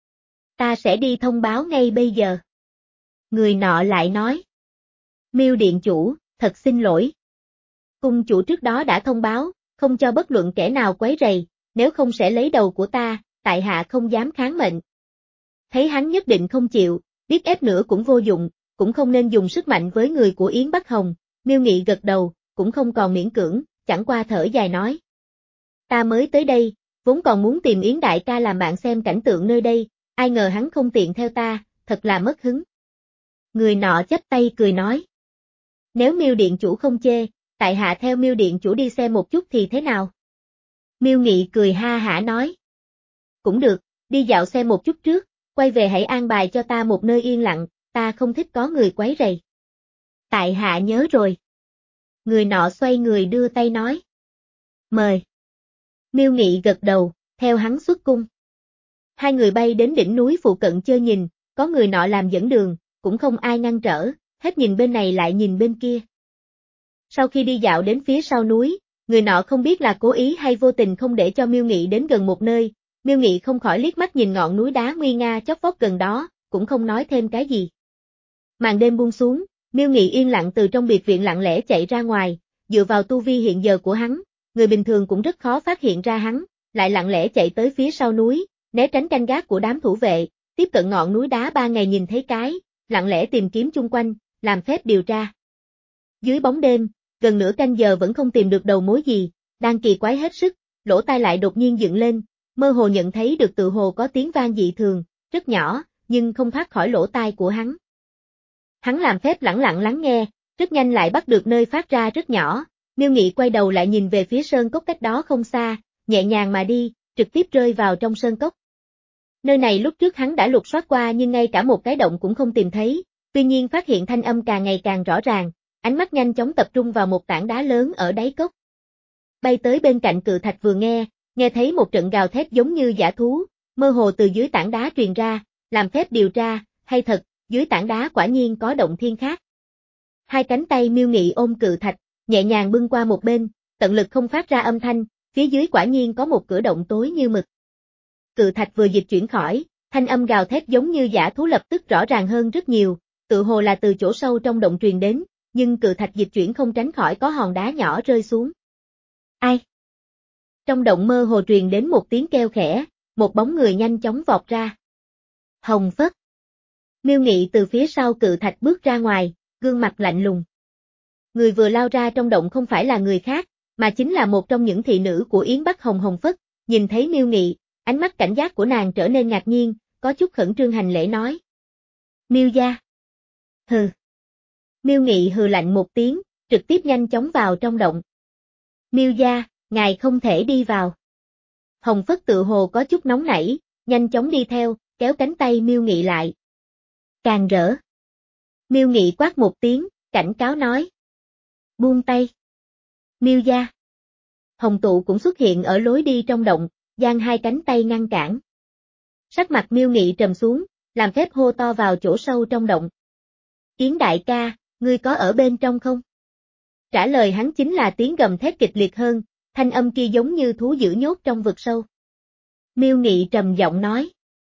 Ta sẽ đi thông báo ngay bây giờ. Người nọ lại nói. Miêu điện chủ, thật xin lỗi. Cung chủ trước đó đã thông báo, không cho bất luận kẻ nào quấy rầy, nếu không sẽ lấy đầu của ta, tại hạ không dám kháng mệnh. Thấy hắn nhất định không chịu, biết ép nữa cũng vô dụng, cũng không nên dùng sức mạnh với người của Yến Bắc Hồng, Miêu Nghị gật đầu, cũng không còn miễn cưỡng, chẳng qua thở dài nói. Ta mới tới đây, vốn còn muốn tìm Yến đại ca làm bạn xem cảnh tượng nơi đây, ai ngờ hắn không tiện theo ta, thật là mất hứng. Người nọ chắp tay cười nói. Nếu Miêu điện chủ không chê, tại hạ theo Miêu điện chủ đi xem một chút thì thế nào? Miêu Nghị cười ha hả nói. Cũng được, đi dạo xem một chút trước, quay về hãy an bài cho ta một nơi yên lặng, ta không thích có người quấy rầy. Tại hạ nhớ rồi. Người nọ xoay người đưa tay nói. Mời. Miêu Nghị gật đầu, theo hắn xuất cung. Hai người bay đến đỉnh núi phụ cận chơi nhìn, có người nọ làm dẫn đường, cũng không ai ngăn trở, hết nhìn bên này lại nhìn bên kia. Sau khi đi dạo đến phía sau núi, người nọ không biết là cố ý hay vô tình không để cho Miêu Nghị đến gần một nơi, Miêu Nghị không khỏi liếc mắt nhìn ngọn núi đá nguy nga chót vót gần đó, cũng không nói thêm cái gì. Màn đêm buông xuống, Miêu Nghị yên lặng từ trong biệt viện lặng lẽ chạy ra ngoài, dựa vào tu vi hiện giờ của hắn, người bình thường cũng rất khó phát hiện ra hắn, lại lặng lẽ chạy tới phía sau núi, né tránh canh gác của đám thủ vệ, tiếp cận ngọn núi đá ba ngày nhìn thấy cái, lặng lẽ tìm kiếm chung quanh, làm phép điều tra. Dưới bóng đêm, gần nửa canh giờ vẫn không tìm được đầu mối gì, đang kỳ quái hết sức, lỗ tai lại đột nhiên dựng lên, mơ hồ nhận thấy được tự hồ có tiếng vang dị thường, rất nhỏ, nhưng không thoát khỏi lỗ tai của hắn. Hắn làm phép lẳng lặng lắng nghe, rất nhanh lại bắt được nơi phát ra rất nhỏ, Miêu Nghị quay đầu lại nhìn về phía sơn cốc cách đó không xa, nhẹ nhàng mà đi, trực tiếp rơi vào trong sơn cốc. Nơi này lúc trước hắn đã lục soát qua nhưng ngay cả một cái động cũng không tìm thấy, tuy nhiên phát hiện thanh âm càng ngày càng rõ ràng, ánh mắt nhanh chóng tập trung vào một tảng đá lớn ở đáy cốc. Bay tới bên cạnh cự thạch vừa nghe, nghe thấy một trận gào thét giống như dã thú, mơ hồ từ dưới tảng đá truyền ra, làm phép điều tra, hay thật, dưới tảng đá quả nhiên có động thiên khác. Hai cánh tay Miêu Nghị ôm cự thạch, nhẹ nhàng bưng qua một bên, tận lực không phát ra âm thanh, phía dưới quả nhiên có một cửa động tối như mực. cự thạch vừa dịch chuyển khỏi, thanh âm gào thét giống như dã thú lập tức rõ ràng hơn rất nhiều, tự hồ là từ chỗ sâu trong động truyền đến, nhưng cự thạch dịch chuyển không tránh khỏi có hòn đá nhỏ rơi xuống. Ai? Trong động mơ hồ truyền đến một tiếng kêu khẽ, một bóng người nhanh chóng vọt ra. Hồng Phất. Miêu Nghị từ phía sau cự thạch bước ra ngoài, gương mặt lạnh lùng. Người vừa lao ra trong động không phải là người khác, mà chính là một trong những thị nữ của Yến Bắc Hồng Hồng Phất, nhìn thấy Miêu Nghị, ánh mắt cảnh giác của nàng trở nên ngạc nhiên, có chút khẩn trương hành lễ nói. Miêu gia. Hừ. Miêu Nghị hừ lạnh một tiếng, trực tiếp nhanh chóng vào trong động. Miêu gia, ngài không thể đi vào. Hồng Phất tự hồ có chút nóng nảy, nhanh chóng đi theo, kéo cánh tay Miêu Nghị lại. Càng rỡ. Miêu Nghị quát một tiếng, cảnh cáo nói. Buông tay. Miêu gia. Hồng Tụ cũng xuất hiện ở lối đi trong động, giang hai cánh tay ngăn cản. Sắc mặt Miêu Nghị trầm xuống, làm phép hô to vào chỗ sâu trong động. Yến đại ca, ngươi có ở bên trong không? Trả lời hắn chính là tiếng gầm thét kịch liệt hơn, thanh âm kia giống như thú dữ nhốt trong vực sâu. Miêu Nghị trầm giọng nói.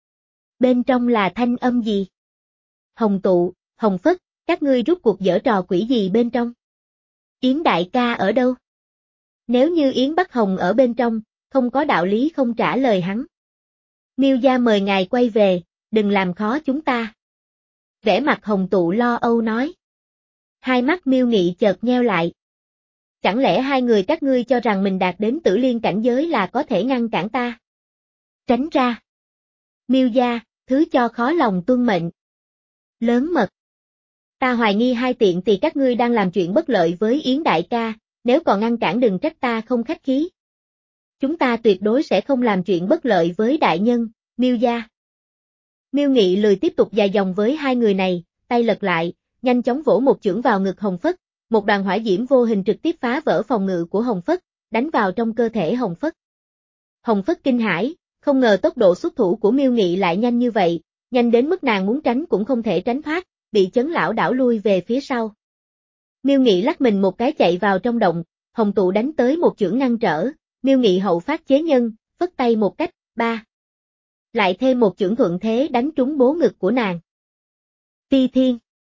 Bên trong là thanh âm gì? Hồng Tụ, Hồng Phất, các ngươi rút cuộc giở trò quỷ gì bên trong? Yến đại ca ở đâu? Nếu như Yến Bắc Hồng ở bên trong, không có đạo lý không trả lời hắn. Miêu gia mời ngài quay về, đừng làm khó chúng ta. Vẻ mặt Hồng Tụ lo âu nói. Hai mắt Miêu Nghị chợt nheo lại. Chẳng lẽ hai người các ngươi cho rằng mình đạt đến tử liên cảnh giới là có thể ngăn cản ta? Tránh ra. Miêu gia, thứ cho khó lòng tuân mệnh. Lớn mật. Ta hoài nghi hai tiện tỳ các ngươi đang làm chuyện bất lợi với Yến đại ca, nếu còn ngăn cản đừng trách ta không khách khí. Chúng ta tuyệt đối sẽ không làm chuyện bất lợi với đại nhân, Miêu gia. Miêu Nghị lười tiếp tục dài dòng với hai người này, tay lật lại, nhanh chóng vỗ một chưởng vào ngực Hồng Phất, một đoàn hỏa diễm vô hình trực tiếp phá vỡ phòng ngự của Hồng Phất, đánh vào trong cơ thể Hồng Phất. Hồng Phất kinh hãi, không ngờ tốc độ xuất thủ của Miêu Nghị lại nhanh như vậy, nhanh đến mức nàng muốn tránh cũng không thể tránh thoát, bị chấn lảo đảo lui về phía sau. Miêu Nghị lắc mình một cái chạy vào trong động, Hồng Tụ đánh tới một chưởng ngăn trở, Miêu Nghị hậu phát chế nhân, phất tay một cách, ba. Lại thêm một chưởng thuận thế đánh trúng bố ngực của nàng. Ti Thiên.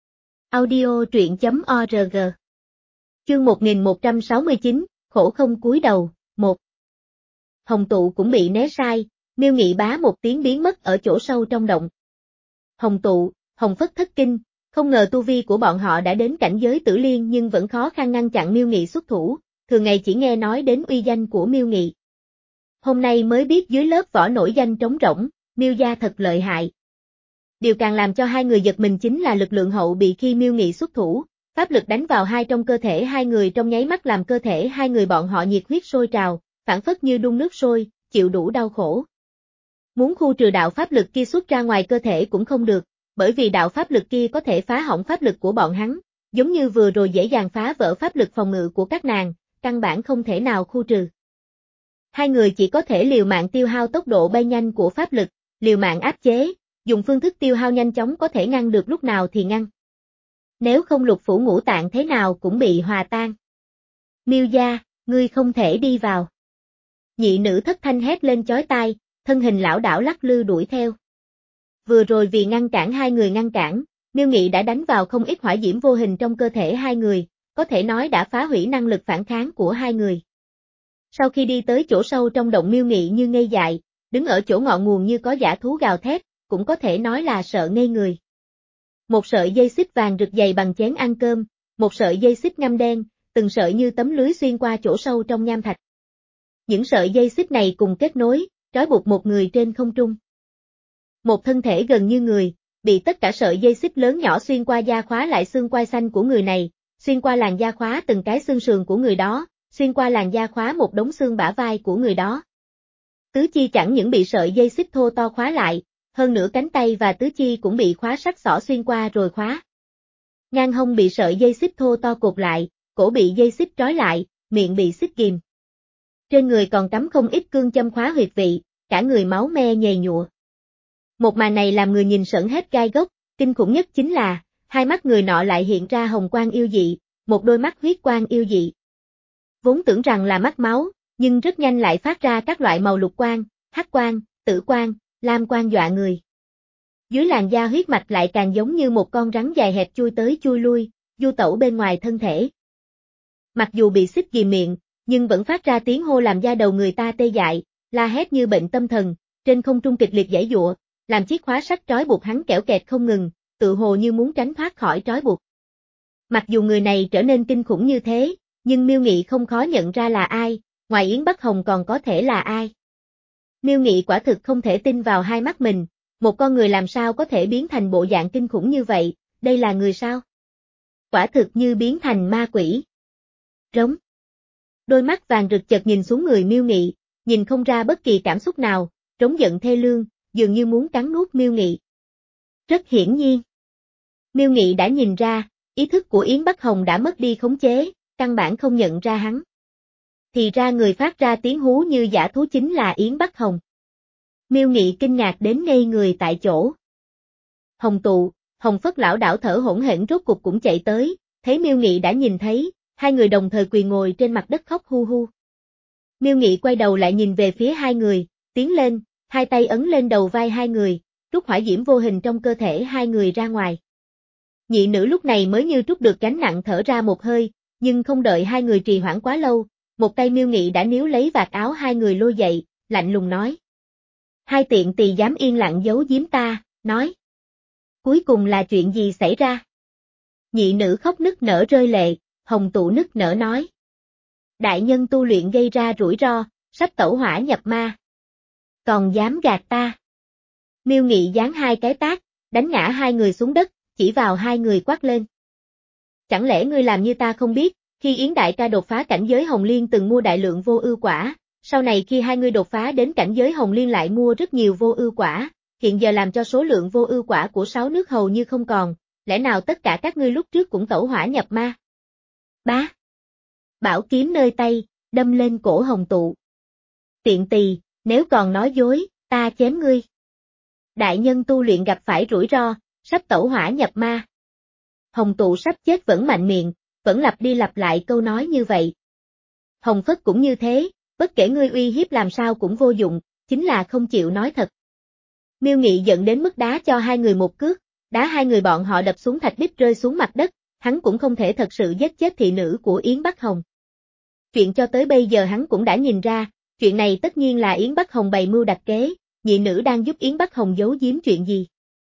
Audio truyện chấm org. Chương một nghìn một trăm sáu mươi chín, khổ không cúi đầu, một. Hồng Tụ cũng bị né sai, Miêu Nghị bá một tiếng biến mất ở chỗ sâu trong động. Hồng Tụ, Hồng Phất thất kinh, không ngờ tu vi của bọn họ đã đến cảnh giới tử liên nhưng vẫn khó khăn ngăn chặn Miêu Nghị xuất thủ, thường ngày chỉ nghe nói đến uy danh của Miêu Nghị. Hôm nay mới biết dưới lớp vỏ nổi danh trống rỗng, Miêu gia thật lợi hại. Điều càng làm cho hai người giật mình chính là lực lượng hậu bị khi Miêu Nghị xuất thủ, pháp lực đánh vào hai trong cơ thể hai người trong nháy mắt làm cơ thể hai người bọn họ nhiệt huyết sôi trào, phản phất như đun nước sôi, chịu đủ đau khổ. Muốn khu trừ đạo pháp lực kia xuất ra ngoài cơ thể cũng không được, bởi vì đạo pháp lực kia có thể phá hỏng pháp lực của bọn hắn, giống như vừa rồi dễ dàng phá vỡ pháp lực phòng ngự của các nàng, căn bản không thể nào khu trừ. Hai người chỉ có thể liều mạng tiêu hao tốc độ bay nhanh của pháp lực, liều mạng áp chế, dùng phương thức tiêu hao nhanh chóng có thể ngăn được lúc nào thì ngăn. Nếu không lục phủ ngũ tạng thế nào cũng bị hòa tan. Miêu gia, ngươi không thể đi vào. Nhị nữ thất thanh hét lên chói tai, thân hình lão đảo lắc lư đuổi theo. Vừa rồi vì ngăn cản hai người ngăn cản, Miêu Nghị đã đánh vào không ít hỏa diễm vô hình trong cơ thể hai người, có thể nói đã phá hủy năng lực phản kháng của hai người. Sau khi đi tới chỗ sâu trong động Miêu Nghị như ngây dại, đứng ở chỗ ngọn nguồn như có dã thú gào thét, cũng có thể nói là sợ ngây người. Một sợi dây xích vàng rực dày bằng chén ăn cơm, một sợi dây xích ngăm đen, từng sợi như tấm lưới xuyên qua chỗ sâu trong nham thạch. Những sợi dây xích này cùng kết nối, trói buộc một người trên không trung. Một thân thể gần như người, bị tất cả sợi dây xích lớn nhỏ xuyên qua da khóa lại xương quai xanh của người này, xuyên qua làn da khóa từng cái xương sườn của người đó, xuyên qua làn da khóa một đống xương bả vai của người đó. Tứ chi chẳng những bị sợi dây xích thô to khóa lại, hơn nữa cánh tay và tứ chi cũng bị khóa sắc sỏ xuyên qua rồi khóa. Ngang hông bị sợi dây xích thô to cột lại, cổ bị dây xích trói lại, miệng bị xích ghìm. Trên người còn cắm không ít cương châm khóa huyệt vị, cả người máu me nhầy nhụa. Một màn này làm người nhìn sởn hết gai gốc, kinh khủng nhất chính là, hai mắt người nọ lại hiện ra hồng quang yêu dị, một đôi mắt huyết quang yêu dị. Vốn tưởng rằng là mắt máu, nhưng rất nhanh lại phát ra các loại màu lục quang, hắc quang, tử quang, lam quang dọa người. Dưới làn da huyết mạch lại càng giống như một con rắn dài hẹp chui tới chui lui, du tẩu bên ngoài thân thể. Mặc dù bị xích ghìm miệng, nhưng vẫn phát ra tiếng hô làm da đầu người ta tê dại, la hét như bệnh tâm thần, trên không trung kịch liệt giãy giụa, làm chiếc khóa sắt trói buộc hắn kẽo kẹt không ngừng, tự hồ như muốn tránh thoát khỏi trói buộc. Mặc dù người này trở nên kinh khủng như thế, nhưng Miêu Nghị không khó nhận ra là ai, ngoài Yến Bắc Hồng còn có thể là ai. Miêu Nghị quả thực không thể tin vào hai mắt mình, một con người làm sao có thể biến thành bộ dạng kinh khủng như vậy, đây là người sao? Quả thực như biến thành ma quỷ. Rống. Đôi mắt vàng rực chợt nhìn xuống người Miêu Nghị, nhìn không ra bất kỳ cảm xúc nào, trống giận thê lương, dường như muốn cắn nuốt Miêu Nghị. Rất hiển nhiên. Miêu Nghị đã nhìn ra, ý thức của Yến Bắc Hồng đã mất đi khống chế, căn bản không nhận ra hắn. Thì ra người phát ra tiếng hú như dã thú chính là Yến Bắc Hồng. Miêu Nghị kinh ngạc đến ngây người tại chỗ. Hồng Tụ, Hồng Phất lão đảo thở hổn hển rốt cục cũng chạy tới, thấy Miêu Nghị đã nhìn thấy, hai người đồng thời quỳ ngồi trên mặt đất khóc hu hu. Miêu Nghị quay đầu lại nhìn về phía hai người, tiến lên, hai tay ấn lên đầu vai hai người, trút hỏa diễm vô hình trong cơ thể hai người ra ngoài. Nhị nữ lúc này mới như trút được gánh nặng thở ra một hơi, nhưng không đợi hai người trì hoãn quá lâu, một tay Miêu Nghị đã níu lấy vạt áo hai người lôi dậy, lạnh lùng nói. Hai tiện tỳ dám yên lặng giấu giếm ta, nói. Cuối cùng là chuyện gì xảy ra? Nhị nữ khóc nức nở rơi lệ, Hồng Tụ nức nở nói. Đại nhân tu luyện gây ra rủi ro, sắp tẩu hỏa nhập ma. Còn dám gạt ta. Miêu Nghị giáng hai cái tát, đánh ngã hai người xuống đất, chỉ vào hai người quát lên. Chẳng lẽ ngươi làm như ta không biết, khi Yến đại ca đột phá cảnh giới Hồng Liên từng mua đại lượng vô ưu quả, sau này khi hai ngươi đột phá đến cảnh giới Hồng Liên lại mua rất nhiều vô ưu quả, hiện giờ làm cho số lượng vô ưu quả của sáu nước hầu như không còn, lẽ nào tất cả các ngươi lúc trước cũng tẩu hỏa nhập ma? Bá. Bảo kiếm nơi tay, đâm lên cổ Hồng Tụ. Tiện tỳ, nếu còn nói dối, ta chém ngươi. Đại nhân tu luyện gặp phải rủi ro, sắp tẩu hỏa nhập ma. Hồng Tụ sắp chết vẫn mạnh miệng, vẫn lặp đi lặp lại câu nói như vậy. Hồng Phất cũng như thế, bất kể ngươi uy hiếp làm sao cũng vô dụng, chính là không chịu nói thật. Miêu Nghị giận đến mức đá cho hai người một cước, đá hai người bọn họ đập xuống thạch bích rơi xuống mặt đất, hắn cũng không thể thật sự giết chết thị nữ của Yến Bắc Hồng. Chuyện cho tới bây giờ hắn cũng đã nhìn ra, chuyện này tất nhiên là Yến Bắc Hồng bày mưu đặt kế, nhị nữ đang giúp Yến Bắc Hồng giấu giếm chuyện gì.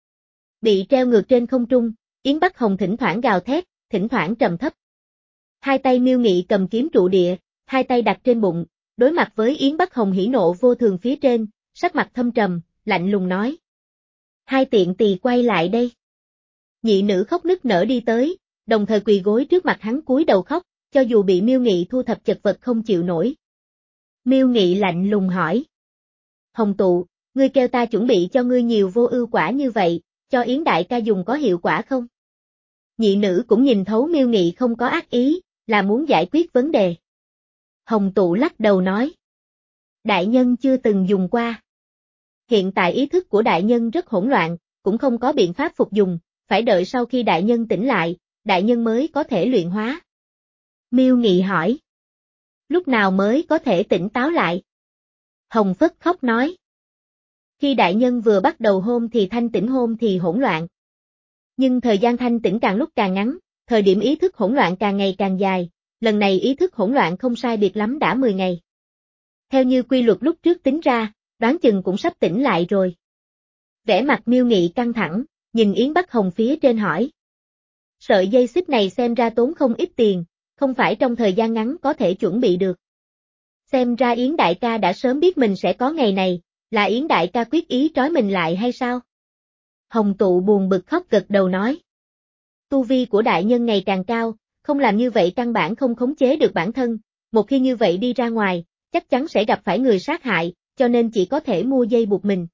Bị treo ngược trên không trung, Yến Bắc Hồng thỉnh thoảng gào thét, thỉnh thoảng trầm thấp. Hai tay Miêu Nghị cầm kiếm trụ địa, hai tay đặt trên bụng, đối mặt với Yến Bắc Hồng hỉ nộ vô thường phía trên, sắc mặt thâm trầm, lạnh lùng nói. Hai tiện tỳ quay lại đây. Nhị nữ khóc nức nở đi tới, đồng thời quỳ gối trước mặt hắn cúi đầu khóc, cho dù bị Miêu Nghị thu thập chật vật không chịu nổi. Miêu Nghị lạnh lùng hỏi. Hồng Tụ, ngươi kêu ta chuẩn bị cho ngươi nhiều vô ưu quả như vậy, cho Yến đại ca dùng có hiệu quả không? Nhị nữ cũng nhìn thấu Miêu Nghị không có ác ý, là muốn giải quyết vấn đề. Hồng Tụ lắc đầu nói. Đại nhân chưa từng dùng qua. Hiện tại ý thức của đại nhân rất hỗn loạn, cũng không có biện pháp phục dùng, phải đợi sau khi đại nhân tỉnh lại, đại nhân mới có thể luyện hóa. Miêu Nghị hỏi. Lúc nào mới có thể tỉnh táo lại? Hồng Phất khóc nói. Khi đại nhân vừa bắt đầu hôn thì thanh tỉnh hôn thì hỗn loạn. Nhưng thời gian thanh tỉnh càng lúc càng ngắn, thời điểm ý thức hỗn loạn càng ngày càng dài, lần này ý thức hỗn loạn không sai biệt lắm đã mười ngày. Theo như quy luật lúc trước tính ra, đoán chừng cũng sắp tỉnh lại rồi. Vẻ mặt Miêu Nghị căng thẳng, nhìn Yến Bắc Hồng phía trên hỏi. Sợi dây xích này xem ra tốn không ít tiền, không phải trong thời gian ngắn có thể chuẩn bị được. Xem ra Yến đại ca đã sớm biết mình sẽ có ngày này, là Yến đại ca quyết ý trói mình lại hay sao? Hồng Tụ buồn bực khóc gật đầu nói. Tu vi của đại nhân ngày càng cao, không làm như vậy căn bản không khống chế được bản thân, một khi như vậy đi ra ngoài, chắc chắn sẽ gặp phải người sát hại, cho nên chỉ có thể mua dây buộc mình.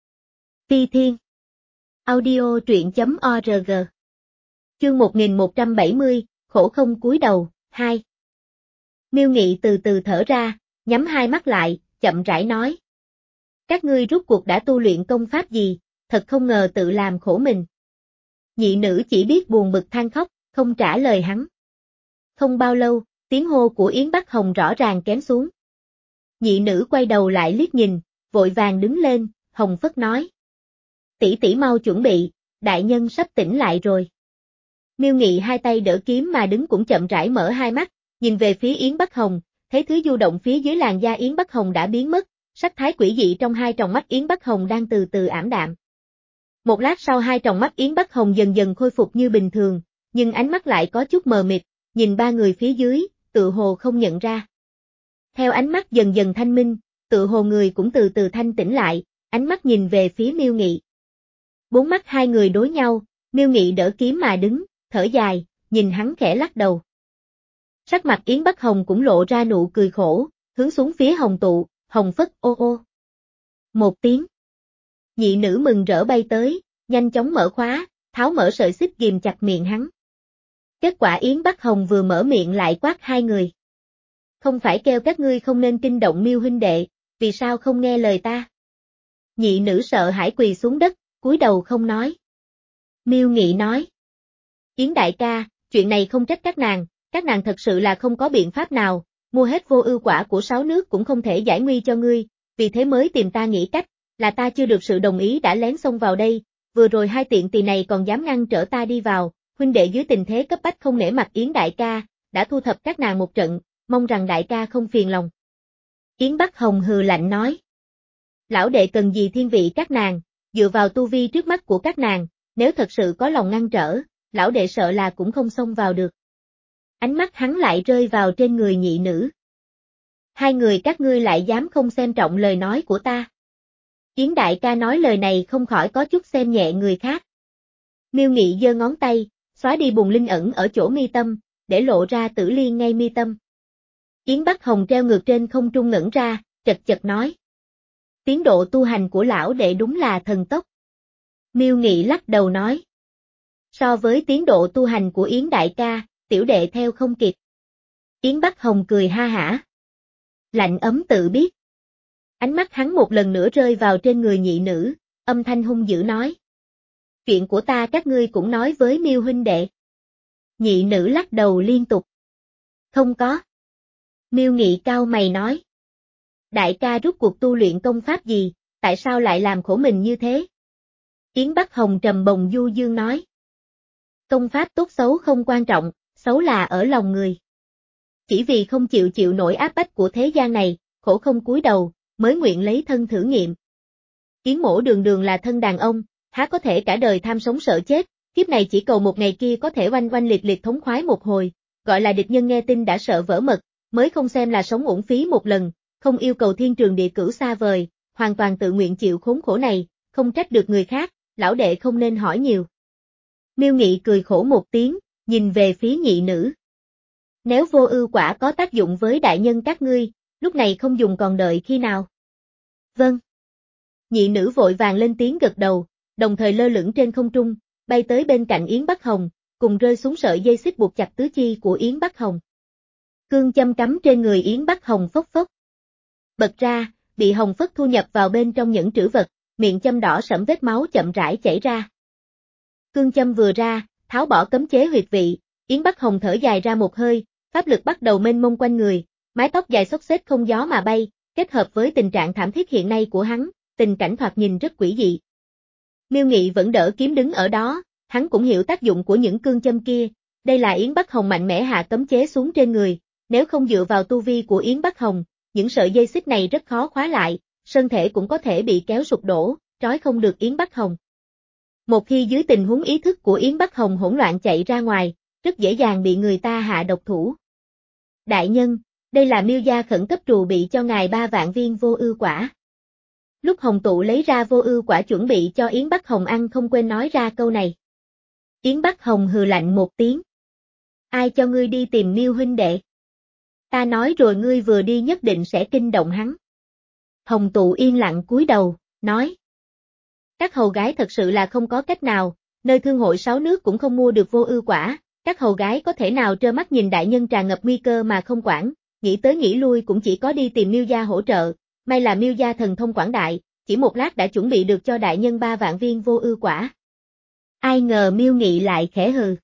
Phi Thiên Audio truyện chấm org Chương một nghìn một trăm bảy mươi, khổ không cúi đầu, hai. Miêu Nghị từ từ thở ra, nhắm hai mắt lại, chậm rãi nói. Các ngươi rút cuộc đã tu luyện công pháp gì, thật không ngờ tự làm khổ mình. Nhị nữ chỉ biết buồn bực than khóc, không trả lời hắn. Không bao lâu, tiếng hô của Yến Bắc Hồng rõ ràng kém xuống. Nhị nữ quay đầu lại liếc nhìn, vội vàng đứng lên, Hồng Phất nói. Tỷ tỷ mau chuẩn bị, đại nhân sắp tỉnh lại rồi. Miêu Nghị hai tay đỡ kiếm mà đứng cũng chậm rãi mở hai mắt, nhìn về phía Yến Bắc Hồng, thấy thứ du động phía dưới làn da Yến Bắc Hồng đã biến mất, sắc thái quỷ dị trong hai tròng mắt Yến Bắc Hồng đang từ từ ảm đạm. Một lát sau hai tròng mắt Yến Bắc Hồng dần dần khôi phục như bình thường, nhưng ánh mắt lại có chút mờ mịt, nhìn ba người phía dưới, tự hồ không nhận ra. Theo ánh mắt dần dần thanh minh, tự hồ người cũng từ từ thanh tĩnh lại, ánh mắt nhìn về phía Miêu Nghị. Bốn mắt hai người đối nhau, Miêu Nghị đỡ kiếm mà đứng, thở dài, nhìn hắn khẽ lắc đầu. Sắc mặt Yến Bắc Hồng cũng lộ ra nụ cười khổ, hướng xuống phía Hồng Tụ, Hồng Phất ô ô. Một tiếng. Nhị nữ mừng rỡ bay tới, nhanh chóng mở khóa, tháo mở sợi xích ghìm chặt miệng hắn. Kết quả Yến Bắc Hồng vừa mở miệng lại quát hai người. Không phải kêu các ngươi không nên kinh động Miêu huynh đệ, vì sao không nghe lời ta? Nhị nữ sợ hãi quỳ xuống đất, cúi đầu không nói. Miêu Nghị nói. Yến đại ca, chuyện này không trách các nàng, các nàng thật sự là không có biện pháp nào, mua hết vô ưu quả của sáu nước cũng không thể giải nguy cho ngươi, vì thế mới tìm ta nghĩ cách, là ta chưa được sự đồng ý đã lén xông vào đây, vừa rồi hai tiện tỳ này còn dám ngăn trở ta đi vào, huynh đệ dưới tình thế cấp bách không nể mặt Yến đại ca, đã thu thập các nàng một trận, mong rằng đại ca không phiền lòng. Yến Bắc Hồng hừ lạnh nói. Lão đệ cần gì thiên vị các nàng, dựa vào tu vi trước mắt của các nàng, nếu thật sự có lòng ngăn trở, lão đệ sợ là cũng không xông vào được. Ánh mắt hắn lại rơi vào trên người nhị nữ. Hai người các ngươi lại dám không xem trọng lời nói của ta. Yến đại ca nói lời này không khỏi có chút xem nhẹ người khác. Miêu Nghị giơ ngón tay, xóa đi bùn linh ẩn ở chỗ mi tâm, để lộ ra Tử Liên ngay mi tâm. Yến Bắc Hồng treo ngược trên không trung ngẩn ra, chật chật nói. Tiến độ tu hành của lão đệ đúng là thần tốc. Miêu Nghị lắc đầu nói. So với tiến độ tu hành của Yến đại ca, tiểu đệ theo không kịp. Yến Bắc Hồng cười ha hả. Lạnh ấm tự biết. Ánh mắt hắn một lần nữa rơi vào trên người nhị nữ, âm thanh hung dữ nói. Chuyện của ta các ngươi cũng nói với Miêu huynh đệ. Nhị nữ lắc đầu liên tục. Không có. Miêu Nghị cao mày nói. Đại ca rút cuộc tu luyện công pháp gì, tại sao lại làm khổ mình như thế? Yến Bắc Hồng trầm bồng du dương nói. Công pháp tốt xấu không quan trọng, xấu là ở lòng người. Chỉ vì không chịu chịu nổi áp bách của thế gian này, khổ không cúi đầu, mới nguyện lấy thân thử nghiệm. Yến mổ đường đường là thân đàn ông, há có thể cả đời tham sống sợ chết, kiếp này chỉ cầu một ngày kia có thể oanh oanh liệt liệt thống khoái một hồi, gọi là địch nhân nghe tin đã sợ vỡ mật, mới không xem là sống uổng phí một lần, không yêu cầu thiên trường địa cửu xa vời, hoàn toàn tự nguyện chịu khốn khổ này, không trách được người khác, lão đệ không nên hỏi nhiều. Miêu Nghị cười khổ một tiếng, nhìn về phía nhị nữ. Nếu vô ưu quả có tác dụng với đại nhân các ngươi, lúc này không dùng còn đợi khi nào? Vâng. Nhị nữ vội vàng lên tiếng gật đầu, đồng thời lơ lửng trên không trung, bay tới bên cạnh Yến Bắc Hồng, cùng rơi xuống sợi dây xích buộc chặt tứ chi của Yến Bắc Hồng. Cương châm cắm trên người Yến Bắc Hồng phốc phốc. Bật ra, bị Hồng Phất thu nhập vào bên trong những trữ vật, miệng châm đỏ sẫm vết máu chậm rãi chảy ra. Cương châm vừa ra, tháo bỏ cấm chế huyệt vị, Yến Bắc Hồng thở dài ra một hơi, pháp lực bắt đầu mênh mông quanh người, mái tóc dài xốc xếch không gió mà bay, kết hợp với tình trạng thảm thiết hiện nay của hắn, tình cảnh thoạt nhìn rất quỷ dị. Miêu Nghị vẫn đỡ kiếm đứng ở đó, hắn cũng hiểu tác dụng của những cương châm kia, đây là Yến Bắc Hồng mạnh mẽ hạ cấm chế xuống trên người, nếu không dựa vào tu vi của Yến Bắc Hồng, những sợi dây xích này rất khó khóa lại,身thể cũng có thể bị kéo sụp đổ, trói không được Yến Bắc Hồng. Một khi dưới tình huống ý thức của Yến Bắc Hồng hỗn loạn chạy ra ngoài, rất dễ dàng bị người ta hạ độc thủ. Đại nhân, đây là Miêu gia khẩn cấp trù bị cho ngài ba vạn viên vô ưu quả. Lúc Hồng Tụ lấy ra vô ưu quả chuẩn bị cho Yến Bắc Hồng ăn không quên nói ra câu này. Yến Bắc Hồng hừ lạnh một tiếng. Ai cho ngươi đi tìm Miêu huynh đệ? Ta nói rồi ngươi vừa đi nhất định sẽ kinh động hắn. Hồng Tụ yên lặng cúi đầu, nói. Các hầu gái thật sự là không có cách nào, nơi thương hội sáu nước cũng không mua được vô ưu quả, các hầu gái có thể nào trơ mắt nhìn đại nhân tràn ngập nguy cơ mà không quản, nghĩ tới nghĩ lui cũng chỉ có đi tìm Miêu gia hỗ trợ, may là Miêu gia thần thông quảng đại, chỉ một lát đã chuẩn bị được cho đại nhân ba vạn viên vô ưu quả. Ai ngờ Miêu Nghị lại khẽ hừ.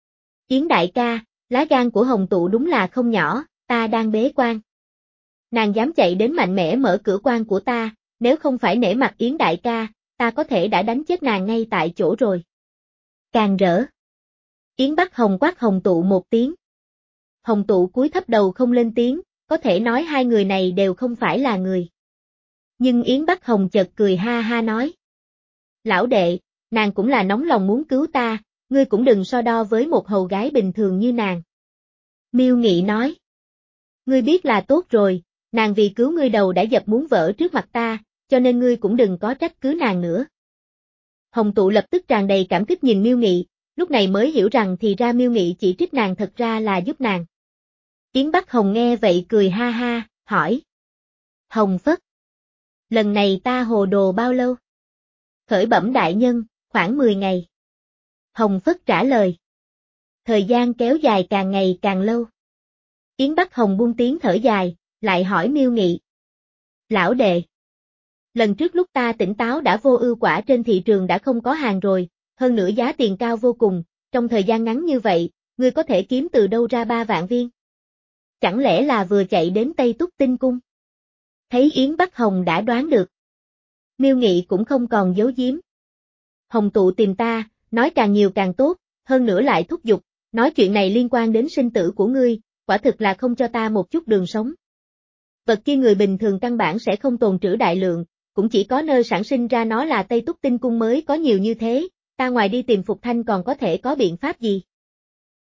Yến đại ca, lá gan của Hồng Tụ đúng là không nhỏ, ta đang bế quan. Nàng dám chạy đến mạnh mẽ mở cửa quan của ta, nếu không phải nể mặt Yến đại ca, ta có thể đã đánh chết nàng ngay tại chỗ rồi. Càng rỡ. Yến Bắc Hồng quát Hồng Tụ một tiếng. Hồng Tụ cúi thấp đầu không lên tiếng, có thể nói hai người này đều không phải là người. Nhưng Yến Bắc Hồng chợt cười ha ha nói. Lão đệ, nàng cũng là nóng lòng muốn cứu ta, ngươi cũng đừng so đo với một hầu gái bình thường như nàng. Miêu Nghị nói. Ngươi biết là tốt rồi, nàng vì cứu ngươi đầu đã dập muốn vỡ trước mặt ta, cho nên ngươi cũng đừng có trách cứ nàng nữa. Hồng Tụ lập tức tràn đầy cảm kích nhìn Miêu Nghị, lúc này mới hiểu rằng thì ra Miêu Nghị chỉ trích nàng thật ra là giúp nàng. Yến Bắc Hồng nghe vậy cười ha ha, hỏi. Hồng Phất. Lần này ta hồ đồ bao lâu? Khởi bẩm đại nhân, khoảng mười ngày. Hồng Phất trả lời. Thời gian kéo dài càng ngày càng lâu. Yến Bắc Hồng buông tiếng thở dài, lại hỏi Miêu Nghị. Lão đệ. Lần trước lúc ta tỉnh táo đã vô ưu quả trên thị trường đã không có hàng rồi, hơn nữa giá tiền cao vô cùng, trong thời gian ngắn như vậy, ngươi có thể kiếm từ đâu ra ba vạn viên? Chẳng lẽ là vừa chạy đến Tây Túc Tinh Cung? Thấy Yến Bắc Hồng đã đoán được. Miêu Nghị cũng không còn giấu giếm. Hồng Tụ tìm ta, nói càng nhiều càng tốt, hơn nữa lại thúc giục, nói chuyện này liên quan đến sinh tử của ngươi, quả thực là không cho ta một chút đường sống. Vật kia người bình thường căn bản sẽ không tồn trữ đại lượng, cũng chỉ có nơi sản sinh ra nó là Tây Túc Tinh Cung mới có nhiều như thế, ta ngoài đi tìm Phục Thanh còn có thể có biện pháp gì?